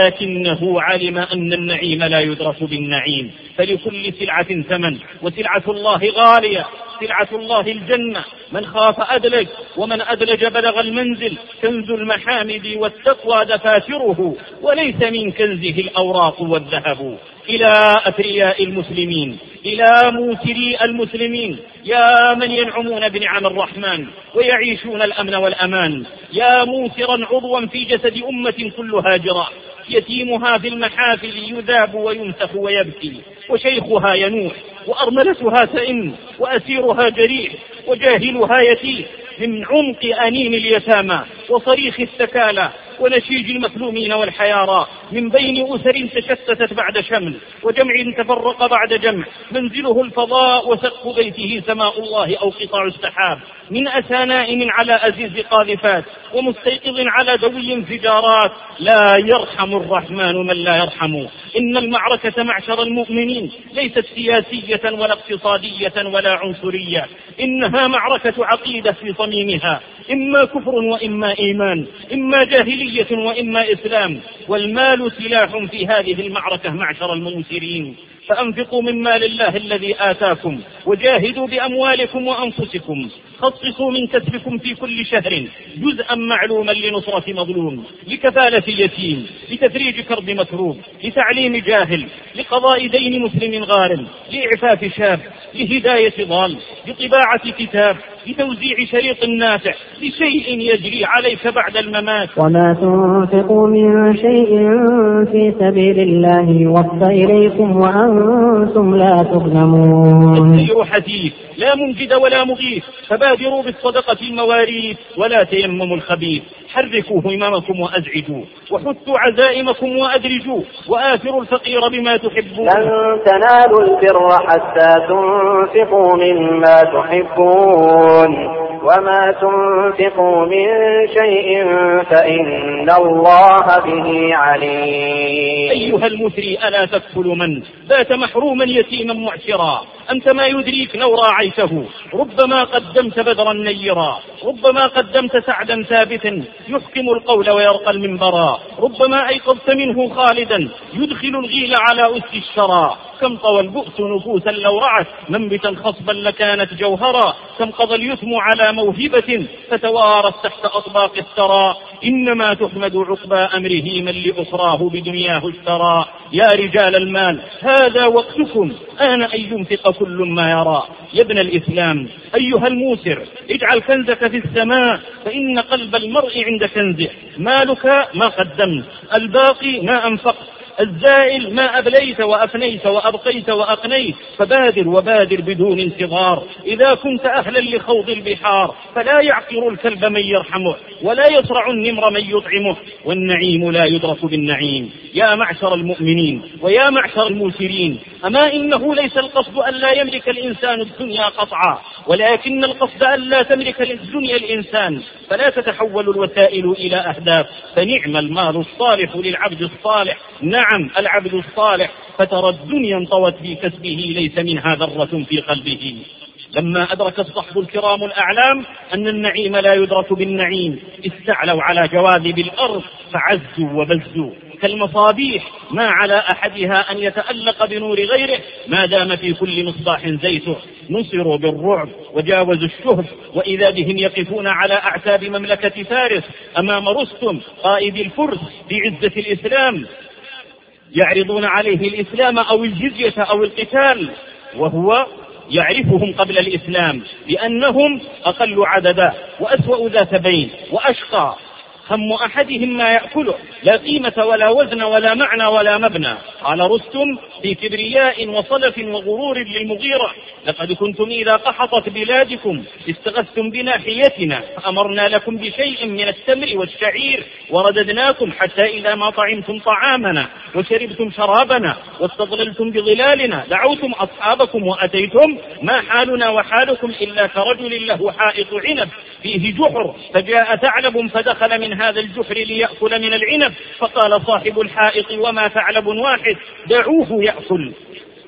لكنه علم أن النعيم لا يدرك بالنعيم. فلكل سلعة ثمن، وسلعة الله غالية، سلعة الله الجنة. من خاف أدلج، ومن أدلج بلغ المنزل. كنز المحامد والتقوى دفاتره، وليس من كنزه الأوراق والذهب. إلى أثرياء المسلمين، إلى موسري المسلمين، يا من ينعمون بنعم الرحمن ويعيشون الأمن والأمان، يا موسرا عضوا في جسد أمة كلها جراح، يتيمها في المحافل يذاب وينسخ ويبكي، وشيخها ينوح، وأرملتها تئن، وأسيرها جريح، وجاهلها يتيه، من عمق أنين اليتامى وصريخ الثكالى ونشيج المكلومين والحيارى، من بين أسر تشتتت بعد شمل، وجمع تفرق بعد جمع، منزله الفضاء وسقف بيته سماء الله أو قطع السحاب، من أسى نائم على أزيز قاذفات، ومستيقظ على دوي انفجارات. لا يرحم الرحمن من لا يرحم. إن المعركة معشر المؤمنين ليست سياسية ولا اقتصادية ولا عنصرية، إنها معركة عقيدة في صميمها، إما كفر وإما إيمان، إما جاهلية وإما إسلام، والمال سلاح في هذه المعركة معشر المنصرين. فأنفقوا من مال الله الذي آتاكم، وجاهدوا بأموالكم وأنفسكم، خصصوا من كسبكم في كل شهر جزءا معلوما لنصرة مظلوم، لكفالة يتيم، لتفريج كرب مكروب، لتعليم جاهل، لقضاء دين مسلم غارم، لإعفاف شاب، لهداية ضال، لطباعة كتاب، لتوزيع شريط نافع، لشيء يجري عليك بعد الممات. وما تنفقوا من شيء في سبيل الله يوفى إليكم وأنتم لا تظلمون. السير حديث لا منجد ولا مغيث، فبادروا بالصدقة المواريث ولا تيمموا الخبيث. حركوا هممكم وأزعجوا، وحثوا عزائمكم وأدرجوا، وآثروا الفقير بما تحبون. لن تنالوا البر حتى تنفقوا مما تحبون، وما تنفقوا من شيء فإن الله به عليم. أيها المثري ألا تكفل من بات محروما يتيما معسرا، أنت ما يدريك لو راعيته، ربما قدمت بدرا نيرا، ربما قدمت سعدا ثابتا يحكم القول ويرقى المنبرا، ربما أيقظت منه خالدا يدخل الغيل على أس الشرى. كم طوى البؤس نفوسا لو رعت منبتا خصبا لكانت جوهرا، كم قضى اليتم على موهبة فتوارت تحت أطباق الثرى. إنما تحمد عقبى أمره من لأخراه بدنياه اشترى. يا رجال المال هذا وقتكم، آن أن ينفق كل ما يرى. يا ابن الإسلام أيها الموسر اجعل كنزك في السماء، فإن قلب المرء عند كنزه. مالك ما قدمت، الباقي ما أنفقت، الزائل ما أبليت وأفنيت وأبقيت وأقنيت. فبادر وبادر بدون انتظار، إذا كنت أهلا لخوض البحار. فلا يعقر الكلب من يرحمه، ولا يصرع النمر من يطعمه، والنعيم لا يدرك بالنعيم. يا معشر المؤمنين ويا معشر الموسرين، أما إنه ليس القصد أن لا يملك الإنسان الدنيا قطعا، ولكن القصد أن لا تملك الدنيا الإنسان، فلا تتحول الوسائل إلى أهداف. فنعم المال الصالح للعبد الصالح، نعم العبد الصالح، فترى الدنيا انطوت في كسبه ليس منها ذرة في قلبه. لما أدرك الصحب الكرام الأعلام أن النعيم لا يدرك بالنعيم، استعلوا على جواذب الأرض فعزوا وبزوا كالمصابيح، ما على أحدها أن يتألق بنور غيره ما دام في كل مصباح زيته. نصروا بالرعب وجاوزوا الشهب، وإذا بهم يقفون على أعتاب مملكة فارس أمام رستم قائد الفرس بعزة الإسلام، يعرضون عليه الإسلام أو الجزية أو القتال، وهو يعرفهم قبل الإسلام لأنهم أقل عددا وأسوأ ذات بين وأشقى. هم أحدهم ما يأكله، لا قيمة ولا وزن ولا معنى ولا مبنى. قال رستم في كبرياء وصلف وغرور للمغيرة: لقد كنتم إذا قحطت بلادكم استغثتم بناحيتنا، فأمرنا لكم بشيء من التمر والشعير ورددناكم حتى إذا ما طعمتم طعامنا وشربتم شرابنا واستظللتم بظلالنا دعوتم أصحابكم وأتيتم، ما حالنا وحالكم إلا كرجل له حائط عنب فيه جحر، فجاء ثعلب فدخل من هذا الجحر ليأكل من العنب، فقال صاحب الحائط: وما ثعلب واحد، دعوه يأكل.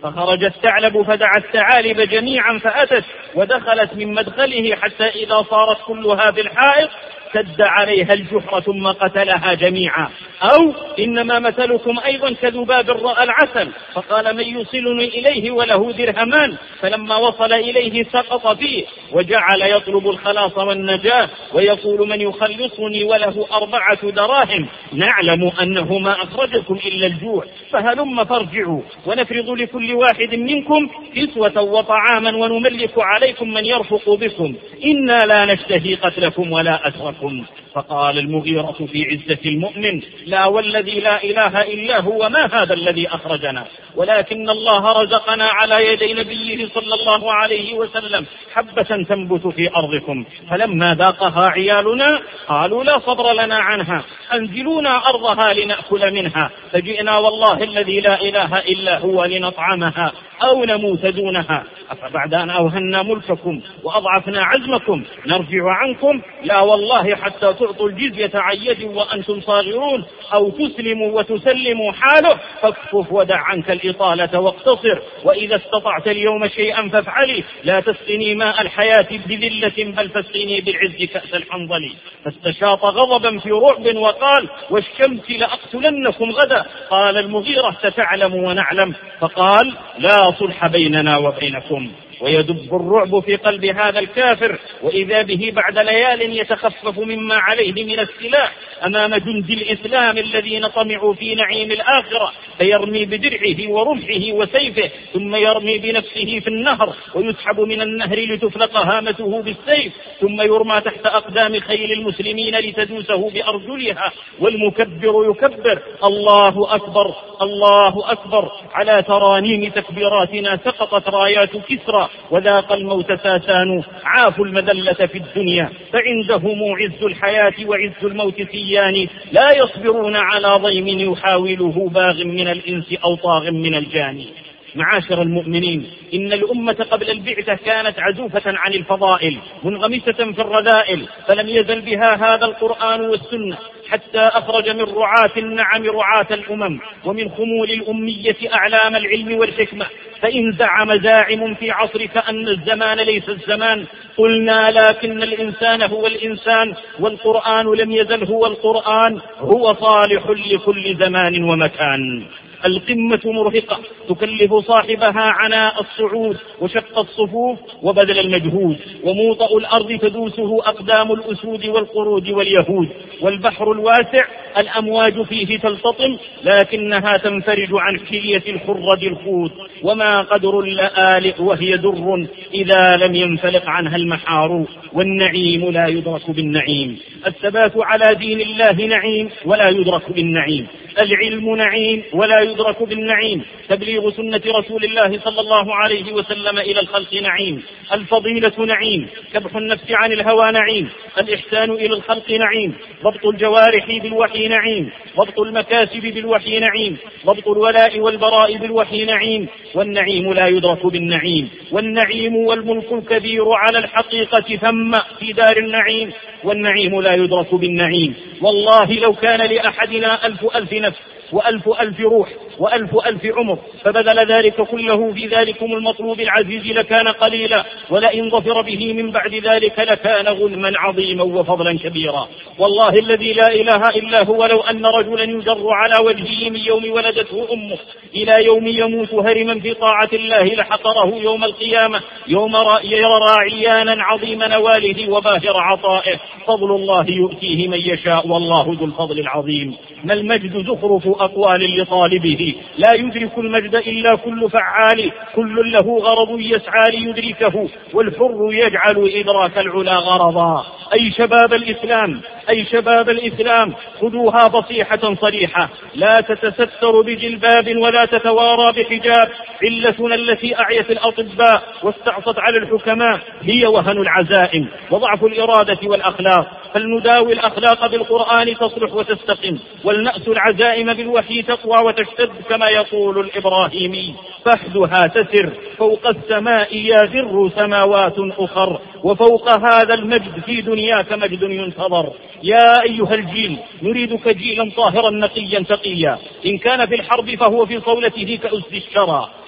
فخرج الثعلب فدعا الثعالب جميعا فأتت ودخلت من مدخله حتى إذا صارت كلها بالحائط سد عليها الجحر ثم قتلها جميعا. أو إنما مثلكم أيضا كذباب رأى العسل فقال من يوصلني إليه وله درهمان، فلما وصل إليه سقط فيه وجعل يطلب الخلاص والنجاة ويقول من يخلصني وله أربعة دراهم، نعلم أنه ما أخرجكم إلا الجوع، فهلم فارجعوا ونفرض لكل واحد منكم كسوة وطعاما ونملك عليكم من يرفق بكم، إنا لا نشتهي قتلكم ولا أسركم. فقال المغيرة في عزة المؤمن لا والذي لا إله إلا هو ما هذا الذي أخرجنا، ولكن الله رزقنا على يدي نبيه صلى الله عليه وسلم حبة تنبت في أرضكم، فلما ذاقها عيالنا قالوا لا صبر لنا عنها أنزلونا أرضها لنأكل منها، فجئنا والله الذي لا إله إلا هو لنطعمها أو نموت دونها، أفبعد أن أوهنا ملككم وأضعفنا عزمكم نرجع عنكم؟ لا والله حتى تعطوا الجزية عن يد وأنتم صاغرون أو تسلموا وتسلموا حاله، فاكفف ودع عنك الإطالة واقتصر، وإذا استطعت اليوم شيئا فافعلي، لا تسقني ماء الحياة بذلة بل فاسقني بالعز كأس الحنظل. فاستشاط غضبا في رعب وقال والشمس لأقتلنكم غدا. قال المغيرة ستعلم ونعلم، فقال لا صلح بيننا وبينكم. ويدب الرعب في قلب هذا الكافر، وإذا به بعد ليال يتخفف مما عليه من السلاح أمام جند الإسلام الذين طمعوا في نعيم الآخرة، فيرمي بدرعه ورمحه وسيفه ثم يرمي بنفسه في النهر ويسحب من النهر لتفلق هامته بالسيف، ثم يرمى تحت أقدام خيل المسلمين لتدوسه بأرجلها، والمكبر يكبر الله أكبر الله أكبر. على ترانيم تكبيراتنا سقطت رايات كسرى وذاق الموت ساسان، عافوا المذلة في الدنيا فعندهم عز الحياة وعز الموت سيان، لا يصبرون على ضيم يحاوله باغ من الإنس أو طاغ من الجاني. معاشر المؤمنين، إن الأمة قبل البعثة كانت عزوفة عن الفضائل منغمسة في الرذائل، فلم يزل بها هذا القرآن والسنة حتى أخرج من رعاة النعم رعاة الأمم، ومن خمول الأمية أعلام العلم والحكمة. فإن زعم زاعم في عصرك أن الزمان ليس الزمان، قلنا لكن الإنسان هو الإنسان، والقرآن لم يزل هو القرآن، هو صالح لكل زمان ومكان. القمة مرهقة تكلف صاحبها عناء الصعود وشق الصفوف وبذل المجهود، وموطأ الأرض تدوسه أقدام الأسود والقرود واليهود، والبحر الواسع الأمواج فيه تلتطم لكنها تنفرج عن حلية الخرد الخوت، وما قدر اللآلئ وهي در إذا لم ينفلق عنها المحار، والنعيم لا يدرك بالنعيم. الثبات على دين الله نعيم ولا يدرك بالنعيم، العلم نعيم ولا يدرك بالنعيم، تبليغ سنة رسول الله صلى الله عليه وسلم إلى الخلق نعيم، الفضيلة نعيم، كبح النفس عن الهوى نعيم، الإحسان إلى الخلق نعيم، ضبط الجوارح بالوحي نعيم، ضبط المكاسب بالوحي نعيم، ضبط الولاء والبراء بالوحي نعيم، والنعيم لا يدرك بالنعيم. والنعيم والملك الكبير على الحقيقة ثم في دار النعيم، والنعيم لا يدرك بالنعيم. والله لو كان لأحدنا ألف ألف نفس وألف ألف روح وألف ألف عمر فبذل ذلك كله في ذلكم المطلوب العزيز لكان قليلا، ولئن ظفر به من بعد ذلك لكان غنما عظيما وفضلا كبيرا. والله الذي لا إله إلا هو لو أن رجلا يجر على وجهه من يوم ولدته أمه إلى يوم يموت هرما في طاعة الله لحقره يوم القيامة، يوم يرى عيانا عظيم نواله وباهر عطائه. فضل الله يؤتيه من يشاء والله ذو الفضل العظيم. ما المجد زخرف أقوال لطالبه، لا يدرك المجد إلا كل فعال، كل له غرض يسعى ليدركه، والحر يجعل إدراك العلا غرضا. أي شباب الإسلام أي شباب الإسلام خذوها بصيحة صريحة، لا تتستر بجلباب ولا تتوارى بحجاب. علتنا التي أعيت الأطباء واستعصت على الحكماء هي وهن العزائم وضعف الإرادة والأخلاق، فلنداوي الأخلاق بالقرآن تصلح وتستقم، ولنأس العزائم بالوحي تقوى وتشتد كما يقول الإبراهيمي. فحدها تسر فوق السماء يغر سماوات أخر، وفوق هذا المجد في دنياك مجد ينتظر. يا أيها الجيل نريدك جيلا طاهرا نقيا تقيا، إن كان في الحرب فهو في صولته كأسد الشرى،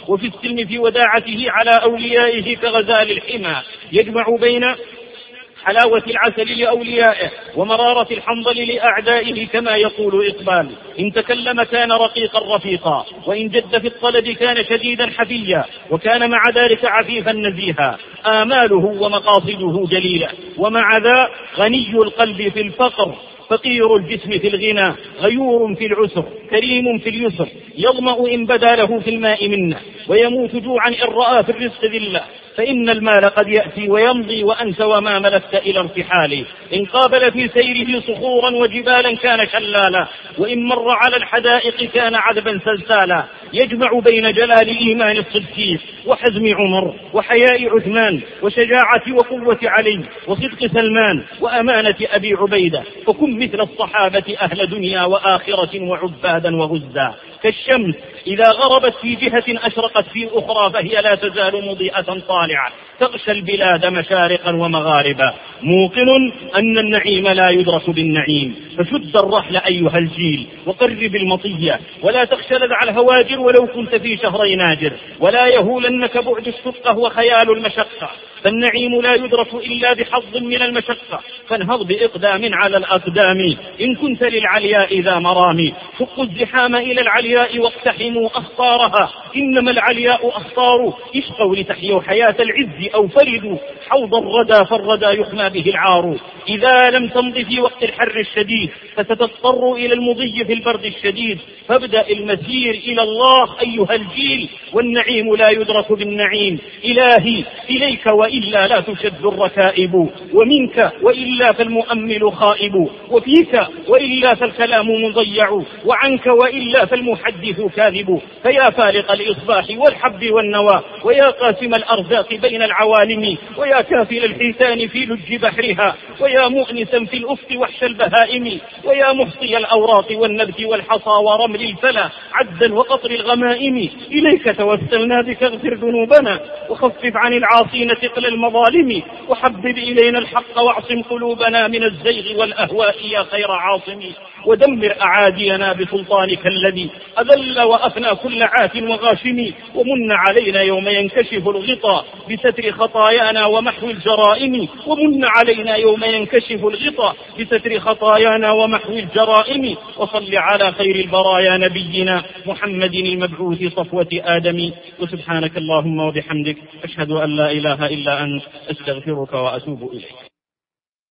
وفي السلم في وداعته على أوليائه كغزال الحمى، يجمع بين حلاوة العسل لأوليائه ومرارة الحنظل لأعدائه كما يقول إقبال: إن تكلم كان رقيقا رفيقا، وإن جد في الطلب كان شديدا حفيا، وكان مع ذلك عفيفا نزيها، آماله ومقاصده جليلة، ومع ذا غني القلب في الفقر، فقير الجسم في الغنى، غيور في العسر، كريم في اليسر، يظمأ إن بدا له في الماء منه، ويموت جوعا إن رأى في الرزق ذلة، فإن المال قد يأتي ويمضي وأنت وما ملكت إلى ارتحاله، إن قابل في سيره صخورا وجبالا كان شلالا، وإن مر على الحدائق كان عذبا سلسالا، يجمع بين جلال إيمان الصديق وحزم عمر وحياء عثمان وشجاعة وقوة علي وصدق سلمان وأمانة أبي عبيدة، فكن مثل الصحابة أهل دنيا وآخرة وعبادا وغزا، كالشمس إذا غربت في جهة أشرقت في أخرى فهي لا تزال مضيئة طالعة تغشى البلاد مشارقا ومغاربا، موقن أن النعيم لا يدرك بالنعيم، فشد الرحل أيها الجيل وقرب المطية، ولا تخشى لذع الهواجر ولو كنت في شهري ناجر، ولا يهولنك بعد الشقة وخيال المشقة، فالنعيم لا يدرك إلا بحظ من المشقة، فانهض بإقدام على الأقدام إن كنت للعلياء ذا مرامي، شقوا الزحام إلى العلياء واقتحموا أخطارها، إنما العلياء أخطار، اشقوا لتحيوا حياة العز أو فردوا حوض الردى فالردى يحمى به العار، إذا لم تمض في وقت الحر الشديد فستضطر إلى المضي في البرد الشديد، فابدأ المسير إلى الله أيها الجيل، والنعيم لا يدرك بالنعيم، إلهي إليك وإلا لا تشد الركائب، ومنك وإلا فالمؤمل خائب، وفيك وإلا فالكلام مضيع، وعنك وإلا فالمحدث كاذب، فيا فالق الإصباح والحب والنوى، ويا قاسم الأرزاق بين العوالم، ويا كافل الحيتان في لج بحرها، ويا مؤنسا في الأفق وحش البهائم، ويا محصي الأوراق والنبت والحصى ورمل الفلا عدا وقطر الغمائم، إليك توسلنا بك اغفر ذنوبنا وخفف عن العاصين ثقل المظالم، وحبب إلينا الحق واعصم قلوبنا من الزيغ والأهواء يا خير عاصم، ودمر أعادينا بسلطانك الذي أذل وأفنى كل عات وغاشم، ومن علينا يوم ينكشف الغطاء بستر خطايانا ومحو الجرائم، ومن علينا يوم ينكشف الغطاء بستر خطايانا ومحو الجرائم، وصل على خير البرايا نبينا محمد المبعوث صفوة آدم، وسبحانك اللهم وبحمدك أشهد أن لا إله إلا أنت أستغفرك وأتوب إليك.